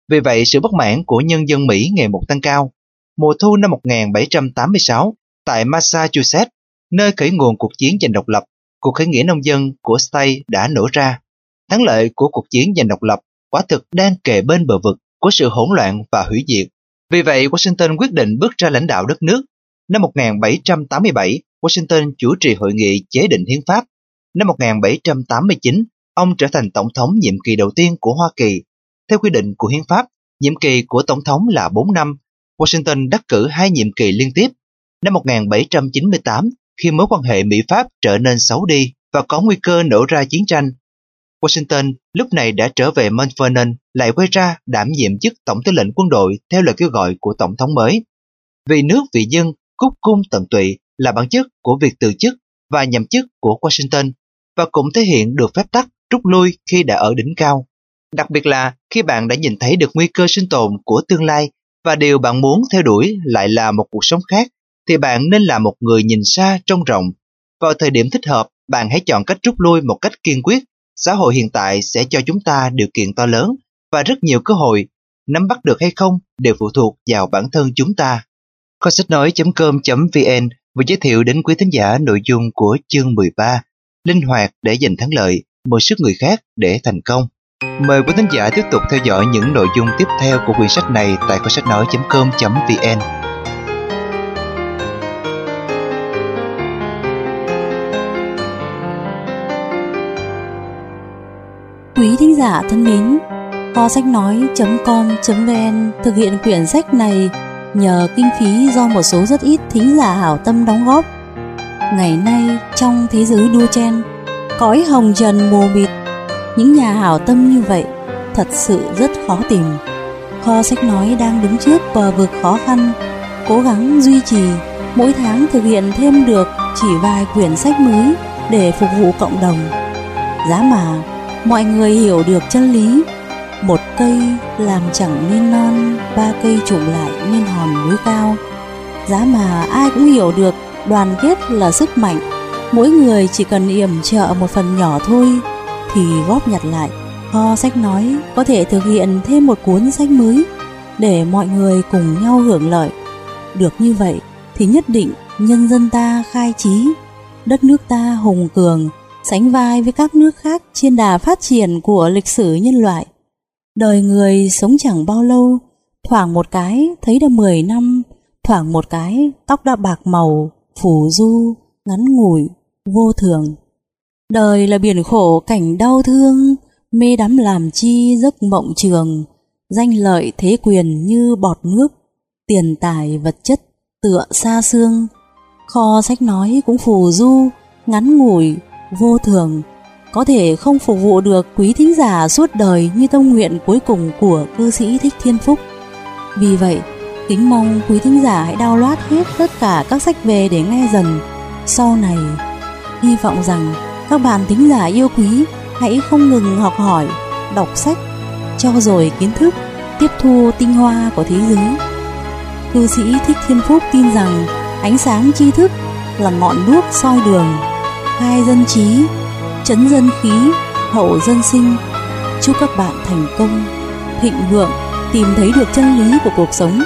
Vì vậy, sự bất mãn của nhân dân Mỹ ngày một tăng cao. Mùa thu năm một nghìn bảy trăm tám mươi sáu, tại Massachusetts, nơi khởi nguồn cuộc chiến giành độc lập, cuộc khởi nghĩa nông dân của State đã nổ ra. Thắng lợi của cuộc chiến giành độc lập quả thực đang kề bên bờ vực của sự hỗn loạn và hủy diệt. Vì vậy, Washington quyết định bước ra lãnh đạo đất nước. Năm một nghìn bảy trăm tám mươi bảy, Washington chủ trì hội nghị chế định hiến pháp. Năm một nghìn bảy trăm tám mươi chín, ông trở thành tổng thống nhiệm kỳ đầu tiên của Hoa Kỳ. Theo quy định của hiến pháp, nhiệm kỳ của tổng thống là bốn năm. Washington đắc cử hai nhiệm kỳ liên tiếp. Năm một nghìn bảy trăm chín mươi tám, khi mối quan hệ Mỹ-Pháp trở nên xấu đi và có nguy cơ nổ ra chiến tranh, Washington lúc này đã trở về Mount Vernon, lại quay ra đảm nhiệm chức tổng tư lệnh quân đội theo lời kêu gọi của tổng thống mới. Vì nước vì dân, cúc cung tận tụy là bản chất của việc từ chức và nhậm chức của Washington, và cũng thể hiện được phép tắc rút lui khi đã ở đỉnh cao. Đặc biệt là khi bạn đã nhìn thấy được nguy cơ sinh tồn của tương lai và điều bạn muốn theo đuổi lại là một cuộc sống khác, thì bạn nên là một người nhìn xa trông rộng. Vào thời điểm thích hợp, bạn hãy chọn cách rút lui một cách kiên quyết. Xã hội hiện tại sẽ cho chúng ta điều kiện to lớn và rất nhiều cơ hội. Nắm bắt được hay không đều phụ thuộc vào bản thân chúng ta. Kho sách nói chấm com chấm vn vừa giới thiệu đến quý thính giả nội dung của chương mười ba, linh hoạt để giành thắng lợi, mượn sức người khác để thành công. Mời quý thính giả tiếp tục theo dõi những nội dung tiếp theo của quyển sách này tại kho sách nói chấm com chấm vn. Quý thính giả thân mến, kho sách nói chấm com chấm vn thực hiện quyển sách này nhờ kinh phí do một số rất ít thính giả hảo tâm đóng góp. Ngày nay trong thế giới đua chen, cõi hồng trần mù mịt, những nhà hảo tâm như vậy thật sự rất khó tìm. Kho sách nói đang đứng trước bờ vực khó khăn, cố gắng duy trì, mỗi tháng thực hiện thêm được chỉ vài quyển sách mới để phục vụ cộng đồng. Giá mà mọi người hiểu được chân lý, một cây làm chẳng nên non, ba cây chụm lại nên hòn núi cao. Giá mà ai cũng hiểu được đoàn kết là sức mạnh, mỗi người chỉ cần yểm trợ một phần nhỏ thôi thì góp nhặt lại, kho sách nói có thể thực hiện thêm một cuốn sách mới để mọi người cùng nhau hưởng lợi. Được như vậy thì nhất định nhân dân ta khai trí, đất nước ta hùng cường, sánh vai với các nước khác trên đà phát triển của lịch sử nhân loại. Đời người sống chẳng bao lâu, thoảng một cái thấy đã mười năm, thoảng một cái tóc đã bạc màu, phù du, ngắn ngủi, vô thường. Đời là biển khổ cảnh đau thương, mê đắm làm chi giấc mộng trường, danh lợi thế quyền như bọt nước, tiền tài vật chất tựa xa xương. Kho sách nói cũng phù du, ngắn ngủi, vô thường, có thể không phục vụ được quý thính giả suốt đời như tâm nguyện cuối cùng của cư sĩ Thích Thiên Phúc. Vì vậy, kính mong quý thính giả hãy download hết tất cả các sách về để nghe dần. Sau này, hy vọng rằng các bạn thính giả yêu quý hãy không ngừng học hỏi, đọc sách, cho dồi kiến thức, tiếp thu tinh hoa của thế giới. Cư sĩ Thích Thiên Phúc tin rằng ánh sáng tri thức là ngọn đuốc soi đường, khai dân trí, trấn dân khí, hậu dân sinh. Chúc các bạn thành công, thịnh vượng, tìm thấy được chân lý của cuộc sống.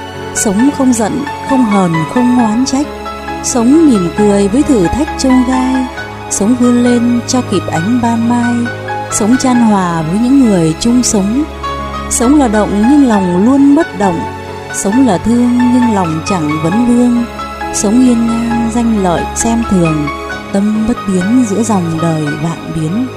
Sống không giận, không hờn, không oán trách. Sống mỉm cười với thử thách chông gai. Sống vươn lên cho kịp ánh ban mai. Sống chan hòa với những người chung sống. Sống là động nhưng lòng luôn bất động. Sống là thương nhưng lòng chẳng vấn vương. Sống hiên ngang danh lợi xem thường, tâm bất biến giữa dòng đời vạn biến.